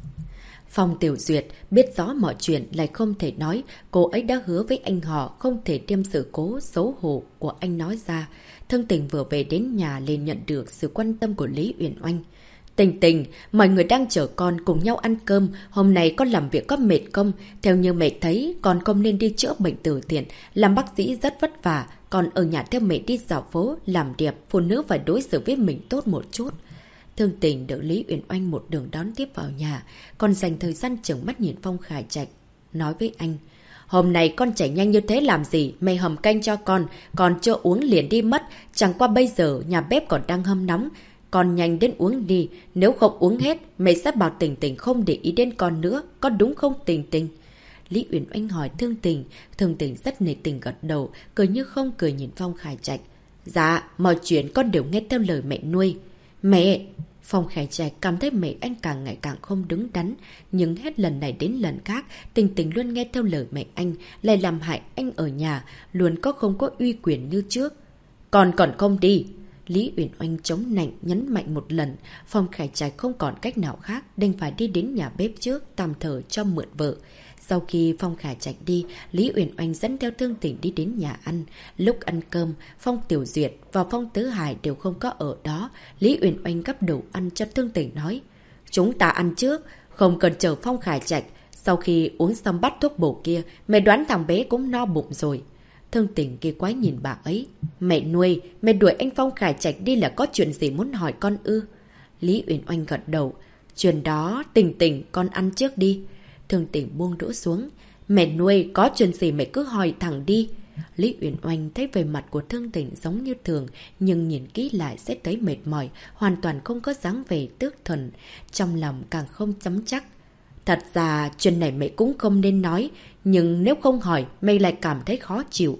Phong Tiểu Duyệt biết rõ mọi chuyện lại không thể nói. Cô ấy đã hứa với anh họ không thể đem sự cố xấu hổ của anh nói ra. Thương Tình vừa về đến nhà liền nhận được sự quan tâm của Lý Uyển Oanh. Tình Tình, mọi người đang chở con cùng nhau ăn cơm. Hôm nay con làm việc có mệt không? Theo như mẹ thấy, con không nên đi chữa bệnh từ thiện. Làm bác sĩ rất vất vả. Con ở nhà theo mẹ đi dạo phố, làm đẹp. Phụ nữ phải đối xử với mình tốt một chút. Thương Tình đỡ Lý Uyển Oanh một đường đón tiếp vào nhà. Còn dành thời gian chừng mắt nhìn Phong Khải Trạch. Nói với anh. Hôm nay con chạy nhanh như thế làm gì? Mẹ hầm canh cho con chưa uống liền đi mất. Chẳng qua bây giờ nhà bếp còn đang hâm nóng. Con nhanh đến uống đi, nếu không uống hết, mẹ sẽ bảo Tình Tình không để ý đến con nữa, có đúng không Tình Tình? Lý Uyển Oanh hỏi Thương Tình rất nể tình gật đầu, cười như không cười nhìn Phong Khải Trạch. Dạ, mọi chuyện con đều nghe theo lời mẹ nuôi. Mẹ! Phong Khải Trạch cảm thấy mẹ anh càng ngày càng không đứng đắn, nhưng hết lần này đến lần khác, Tình Tình luôn nghe theo lời mẹ anh, lại làm hại anh ở nhà, luôn không có uy quyền như trước. Con còn không đi! Lý Uyển Oanh chống nạnh nhấn mạnh một lần, Phong Khải Trạch không còn cách nào khác, đành phải đi đến nhà bếp trước, tạm thời cho mượn vợ. Sau khi Phong Khải Trạch đi, Lý Uyển Oanh dẫn theo Thương Tình đi đến nhà ăn. Lúc ăn cơm, Phong Tiểu Duyệt và Phong Tứ Hải đều không có ở đó. Lý Uyển Oanh gắp đồ ăn cho Thương Tình nói. Chúng ta ăn trước, không cần chờ Phong Khải Trạch. Sau khi uống xong bát thuốc bổ kia, mẹ đoán thằng bé cũng no bụng rồi. Thương Tình kỳ quái nhìn bà ấy. Mẹ nuôi, mẹ đuổi anh Phong Khải Trạch đi là có chuyện gì muốn hỏi con ư? Lý Uyển Oanh gật đầu. Chuyện đó, Tình con ăn trước đi. Thương Tình buông đũa xuống. Mẹ nuôi, có chuyện gì mẹ cứ hỏi thẳng đi. Lý Uyển Oanh thấy về mặt của Thương Tình giống như thường, nhưng nhìn kỹ lại sẽ thấy mệt mỏi, hoàn toàn không có dáng vẻ tước thuần. Trong lòng càng không chấm chắc. Thật ra, chuyện này mẹ cũng không nên nói, nhưng nếu không hỏi, mẹ lại cảm thấy khó chịu.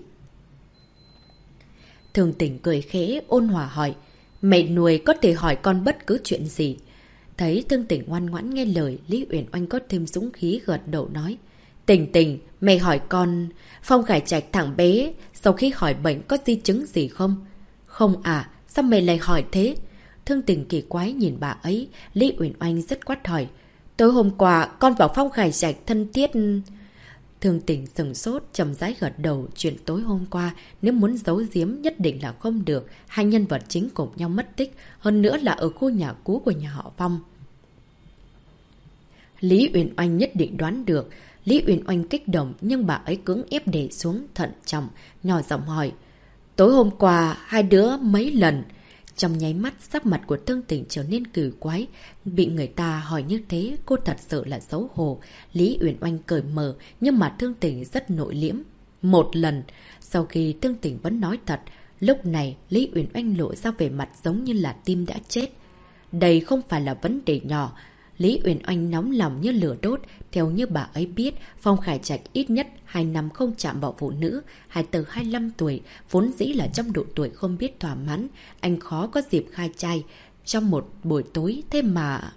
Thương Tình cười khẽ, ôn hòa hỏi. Mẹ nuôi có thể hỏi con bất cứ chuyện gì. Thấy Thương Tình ngoan ngoãn nghe lời, Lý Uyển Oanh có thêm dũng khí gật đầu nói. Tình, mẹ hỏi con, Phong Khải Trạch thằng bé, sau khi hỏi bệnh có di chứng gì không? Không à, sao mẹ lại hỏi thế? Thương Tình kỳ quái nhìn bà ấy, Lý Uyển Oanh rất quát hỏi. Tối hôm qua, con bảo Phong Khải Trạch thân thiết... Thương Tình sừng sốt, trầm rãi gật đầu. Chuyện tối hôm qua, nếu muốn giấu giếm nhất định là không được. Hai nhân vật chính cùng nhau mất tích, hơn nữa là ở khu nhà cũ của nhà họ Phong. Lý Uyển Oanh nhất định đoán được. Lý Uyển Oanh kích động, nhưng bà ấy cưỡng ép để xuống, thận trọng, nhỏ giọng hỏi. Tối hôm qua, hai đứa mấy lần... Trong nháy mắt, sắc mặt của Thương Tình trở nên kỳ quái. Bị người ta hỏi như thế, cô thật sự là xấu hổ. Lý Uyển Oanh cởi mở, nhưng mà Thương Tình rất nội liễm. một lần. Sau khi Thương Tình vẫn nói thật, lúc này Lý Uyển Oanh lộ ra vẻ mặt giống như là tim đã chết. Đây không phải là vấn đề nhỏ. Lý Uyển Oanh nóng lòng như lửa đốt. Theo như bà ấy biết, Phong Khải Trạch ít nhất 2 năm không chạm vào phụ nữ, từ 25 tuổi, vốn dĩ là trong độ tuổi không biết thỏa mãn. Anh khó có dịp khai trai trong một buổi tối, thế mà...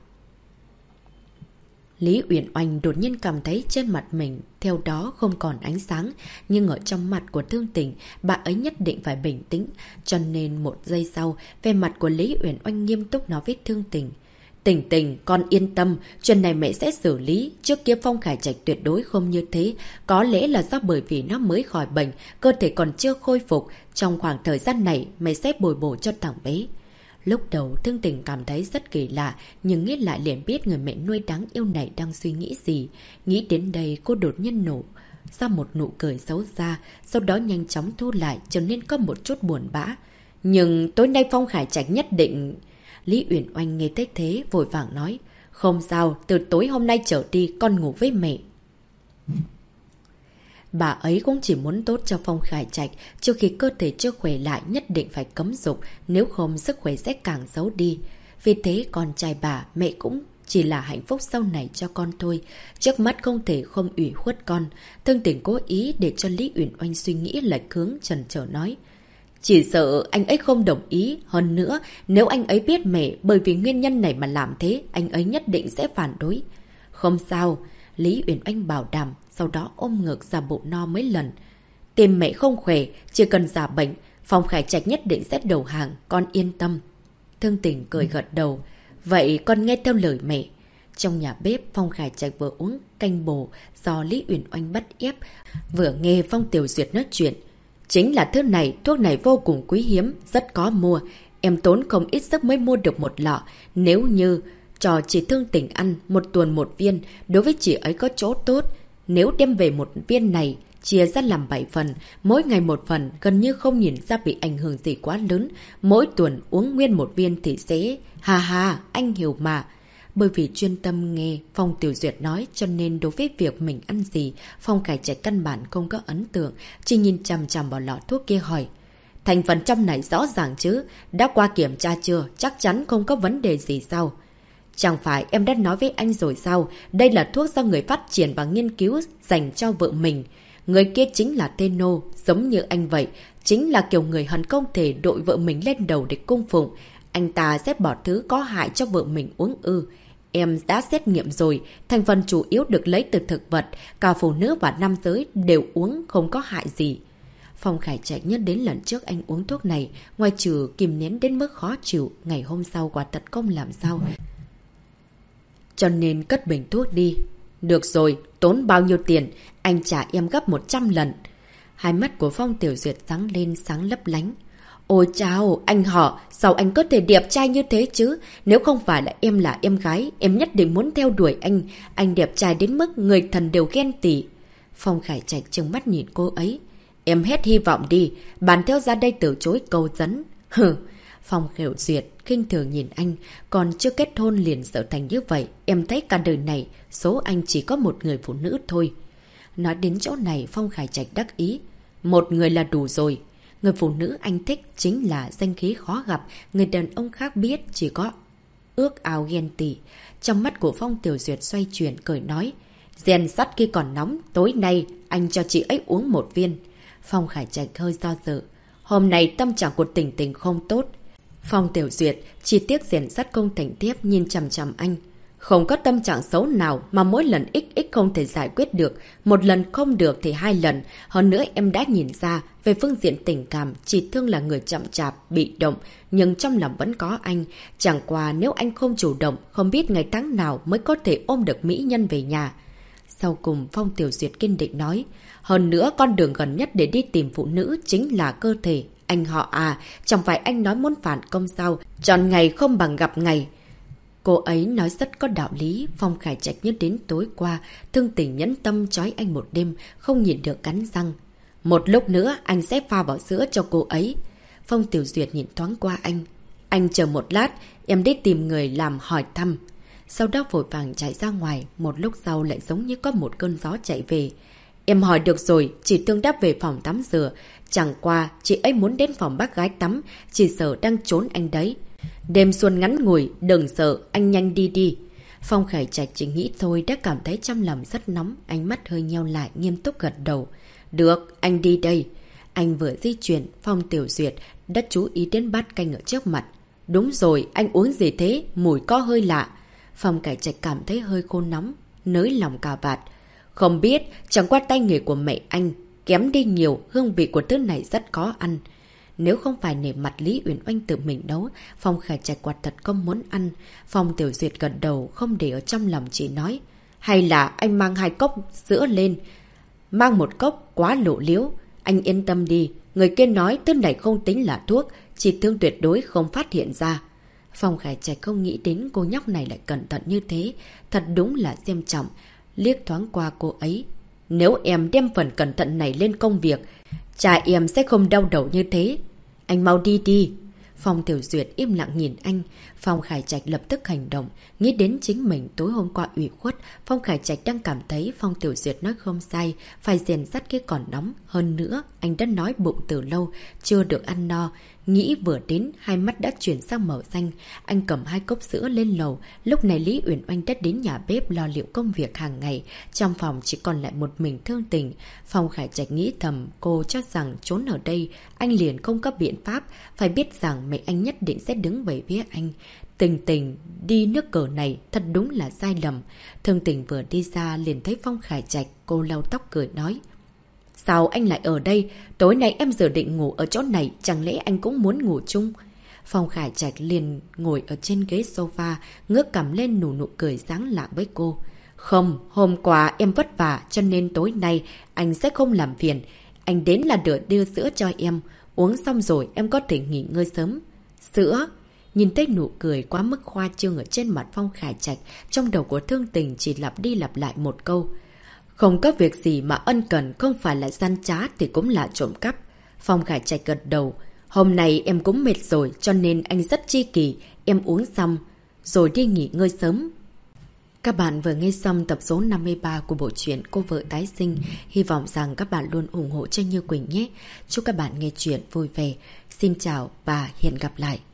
Lý Uyển Oanh đột nhiên cảm thấy trên mặt mình theo đó không còn ánh sáng, nhưng ở trong mặt của Thương Tình, bà ấy nhất định phải bình tĩnh, cho nên một giây sau, vẻ mặt của Lý Uyển Oanh nghiêm túc nói với Thương Tình. Tình Tình, con yên tâm, chuyện này mẹ sẽ xử lý, trước kia Phong Khải Trạch tuyệt đối không như thế, có lẽ là do bởi vì nó mới khỏi bệnh, cơ thể còn chưa khôi phục, trong khoảng thời gian này mẹ sẽ bồi bổ cho thằng bé. Lúc đầu Thương Tình cảm thấy rất kỳ lạ, nhưng nghĩ lại liền biết người mẹ nuôi đáng yêu này đang suy nghĩ gì. Nghĩ đến đây cô đột nhiên nổ ra một nụ cười xấu xa, sau đó nhanh chóng thu lại trở nên có một chút buồn bã. Nhưng tối nay Phong Khải Trạch nhất định... Lý Uyển Oanh nghe thấy thế vội vàng nói, không sao, từ tối hôm nay trở đi con ngủ với mẹ. Bà ấy cũng chỉ muốn tốt cho Phong Khải Trạch, trước khi cơ thể chưa khỏe lại nhất định phải cấm dục, nếu không sức khỏe sẽ càng xấu đi. Vì thế con trai bà, mẹ cũng chỉ là hạnh phúc sau này cho con thôi. Trước mắt không thể không ủy khuất con. Thương Tình cố ý để cho Lý Uyển Oanh suy nghĩ lệch hướng, chần chờ nói. Chỉ sợ anh ấy không đồng ý. Hơn nữa, nếu anh ấy biết mẹ bởi vì nguyên nhân này mà làm thế, anh ấy nhất định sẽ phản đối. Không sao, Lý Uyển Oanh bảo đảm, sau đó ôm ngực giả bộ no mấy lần. Tim mẹ không khỏe, chỉ cần giả bệnh, Phong Khải Trạch nhất định sẽ đầu hàng, con yên tâm. Thương Tình cười gật đầu. Vậy con nghe theo lời mẹ. Trong nhà bếp, Phong Khải Trạch vừa uống canh bồ do Lý Uyển Oanh bắt ép, vừa nghe Phong Tiểu Duyệt nói chuyện. Chính là thứ này, thuốc này vô cùng quý hiếm, rất có mua. Em tốn không ít sức mới mua được một lọ. Nếu như cho chị Thương Tình ăn một tuần một viên, đối với chị ấy có chỗ tốt. Nếu đem về một viên này, chia ra làm 7 phần, mỗi ngày một phần, gần như không nhìn ra bị ảnh hưởng gì quá lớn. Mỗi tuần uống nguyên một viên thì sẽ... Hà hà, anh hiểu mà. Bởi vì chuyên tâm nghe Phong Tiểu Duyệt nói, cho nên đối với việc mình ăn gì, Phong Khải Trạch căn bản không có ấn tượng, chỉ nhìn chằm chằm vào lọ thuốc kia hỏi. Thành phần trong này rõ ràng chứ, đã qua kiểm tra chưa, chắc chắn không có vấn đề gì sao? Chẳng phải em đã nói với anh rồi sao, đây là thuốc do người phát triển và nghiên cứu dành cho vợ mình. Người kia chính là Tenno, giống như anh vậy, chính là kiểu người hận không thể đội vợ mình lên đầu để cung phụng. Anh ta sẽ bỏ thứ có hại cho vợ mình uống ư. Em đã xét nghiệm rồi, thành phần chủ yếu được lấy từ thực vật, cả phụ nữ và nam giới đều uống không có hại gì. Phong Khải Trạch nhớ đến lần trước anh uống thuốc này, ngoài trừ kìm nén đến mức khó chịu, ngày hôm sau quả thật không làm sao. Cho nên cất bình thuốc đi. Được rồi, tốn bao nhiêu tiền, anh trả em gấp 100 lần. Hai mắt của Phong Tiểu Duyệt sáng lên sáng lấp lánh. Ôi chao, anh họ, sao anh có thể đẹp trai như thế chứ? Nếu không phải là em gái, em nhất định muốn theo đuổi anh. Anh đẹp trai đến mức người thần đều ghen tị. Phong Khải Trạch trừng mắt nhìn cô ấy. Em hết hy vọng đi, bàn theo ra đây từ chối câu dẫn. Hừ, Phong Khải Duyệt khinh thường nhìn anh, còn chưa kết hôn liền sợ thành như vậy. Em thấy cả đời này, số anh chỉ có một người phụ nữ thôi. Nói đến chỗ này, Phong Khải Trạch đắc ý. Một người là đủ rồi. Người phụ nữ anh thích chính là danh khí khó gặp, người đàn ông khác biết chỉ có ước ao ghen tị. Trong mắt của Phong Tiểu Duyệt xoay chuyển cười nói, rèn sắt khi còn nóng, tối nay anh cho chị ấy uống một viên. Phong Khải Trạch hơi do dự, hôm nay tâm trạng của Tình Tình không tốt. Phong Tiểu Duyệt chi tiết rèn sắt không thành tiếp nhìn chằm chằm anh. Không có tâm trạng xấu nào mà mỗi lần XX không thể giải quyết được. Một lần không được thì 2 lần. Hơn nữa em đã nhìn ra, về phương diện tình cảm, chỉ Thương là người chậm chạp, bị động. Nhưng trong lòng vẫn có anh. Chẳng qua nếu anh không chủ động, không biết ngày tháng nào mới có thể ôm được mỹ nhân về nhà. Sau cùng Phong Tiểu Duyệt kiên định nói. Hơn nữa con đường gần nhất để đi tìm phụ nữ chính là cơ thể. Anh họ à, chẳng phải anh nói muốn phản công sao? Chọn ngày không bằng gặp ngày. Cô ấy nói rất có đạo lý. Phong Khải Trạch nhớ đến tối qua Thương Tình nhẫn tâm trói anh một đêm, không nhịn được cắn răng. Một lúc nữa anh sẽ pha vào sữa cho cô ấy. Phong Tiểu Duyệt nhìn thoáng qua anh. Anh chờ một lát, em đi tìm người làm hỏi thăm. Sau đó vội vàng chạy ra ngoài. Một lúc sau lại giống như có một cơn gió chạy về. em hỏi được rồi, chị Thương đáp về phòng tắm rửa. Chẳng qua, chị ấy muốn đến phòng bác gái tắm, chỉ sợ đang trốn anh đấy. Đêm xuân ngắn ngủi, đừng sợ, anh nhanh đi đi. Phong Khải Trạch chỉ nghĩ thôi đã cảm thấy trong lòng rất nóng, ánh mắt hơi nheo lại, nghiêm túc gật đầu. Được, anh đi đây. Anh vừa di chuyển, Phong Tiểu Duyệt đã chú ý đến bát canh ở trước mặt. Đúng rồi, anh uống gì thế? Mùi có hơi lạ. Phong Khải Trạch cảm thấy hơi khô nóng, nới lòng cà vạt. Không biết, chẳng qua tay nghề của mẹ anh kém đi nhiều, hương vị của thứ này rất khó ăn. Nếu không phải nể mặt Lý Uyển Oanh tự mình nấu, Phong Khải Trạch quả thật không muốn ăn. Phong Tiểu Duyệt gật đầu, không để ở trong lòng, chỉ nói. Hay là anh mang 2 cốc sữa lên. Mang 1 cốc quá lộ liếu. Anh yên tâm đi, người kia nói thứ này không tính là thuốc, chị Thương tuyệt đối không phát hiện ra. Phong Khải Trạch không nghĩ đến cô nhóc này lại cẩn thận như thế. Thật đúng là xem trọng. Liếc thoáng qua cô ấy. Nếu em đem phần cẩn thận này lên công việc, cha em sẽ không đau đầu như thế. Anh mau đi đi. Phong Tiểu Duyệt im lặng nhìn anh. Phong Khải Trạch lập tức hành động. Nghĩ đến chính mình tối hôm qua ủy khuất, Phong Khải Trạch đang cảm thấy Phong Tiểu Duyệt nói không sai, phải rèn sắt khi còn nóng. Hơn nữa, anh đã nói bụng từ lâu, chưa được ăn no. Nghĩ vừa đến, hai mắt đã chuyển sang màu xanh. Anh cầm 2 cốc sữa lên lầu. Lúc này Lý Uyển Oanh đã đến nhà bếp lo liệu công việc hàng ngày. Trong phòng chỉ còn lại một mình Thương Tình. Phong Khải Trạch nghĩ thầm, cô chắc rằng trốn ở đây, anh liền không có biện pháp. Phải biết rằng mẹ anh nhất định sẽ đứng về phía anh. Tình Tình đi nước cờ này thật đúng là sai lầm. Thương Tình vừa đi ra liền thấy Phong Khải Trạch, cô lau tóc cười nói. Sao anh lại ở đây? Tối nay em dự định ngủ ở chỗ này, chẳng lẽ anh cũng muốn ngủ chung? Phong Khải Trạch liền ngồi ở trên ghế sofa, ngước cằm lên nụ cười sáng lạ với cô. Không, hôm qua em vất vả cho nên tối nay anh sẽ không làm phiền. Anh đến là để đưa sữa cho em. Uống xong rồi em có thể nghỉ ngơi sớm. Sữa? Nhìn thấy nụ cười quá mức khoa trương ở trên mặt Phong Khải Trạch, trong đầu của Thương Tình chỉ lặp đi lặp lại một câu. Không có việc gì mà ân cần, không phải là gian trá thì cũng là trộm cắp. Phong Khải Trạch gật đầu. Hôm nay em cũng mệt rồi cho nên anh rất chi kỷ. Em uống xong rồi đi nghỉ ngơi sớm. Các bạn vừa nghe xong tập số 53 của bộ truyện Cô Vợ Tái Sinh. Hy vọng rằng các bạn luôn ủng hộ cho Như Quỳnh nhé. Chúc các bạn nghe chuyện vui vẻ. Xin chào và hẹn gặp lại.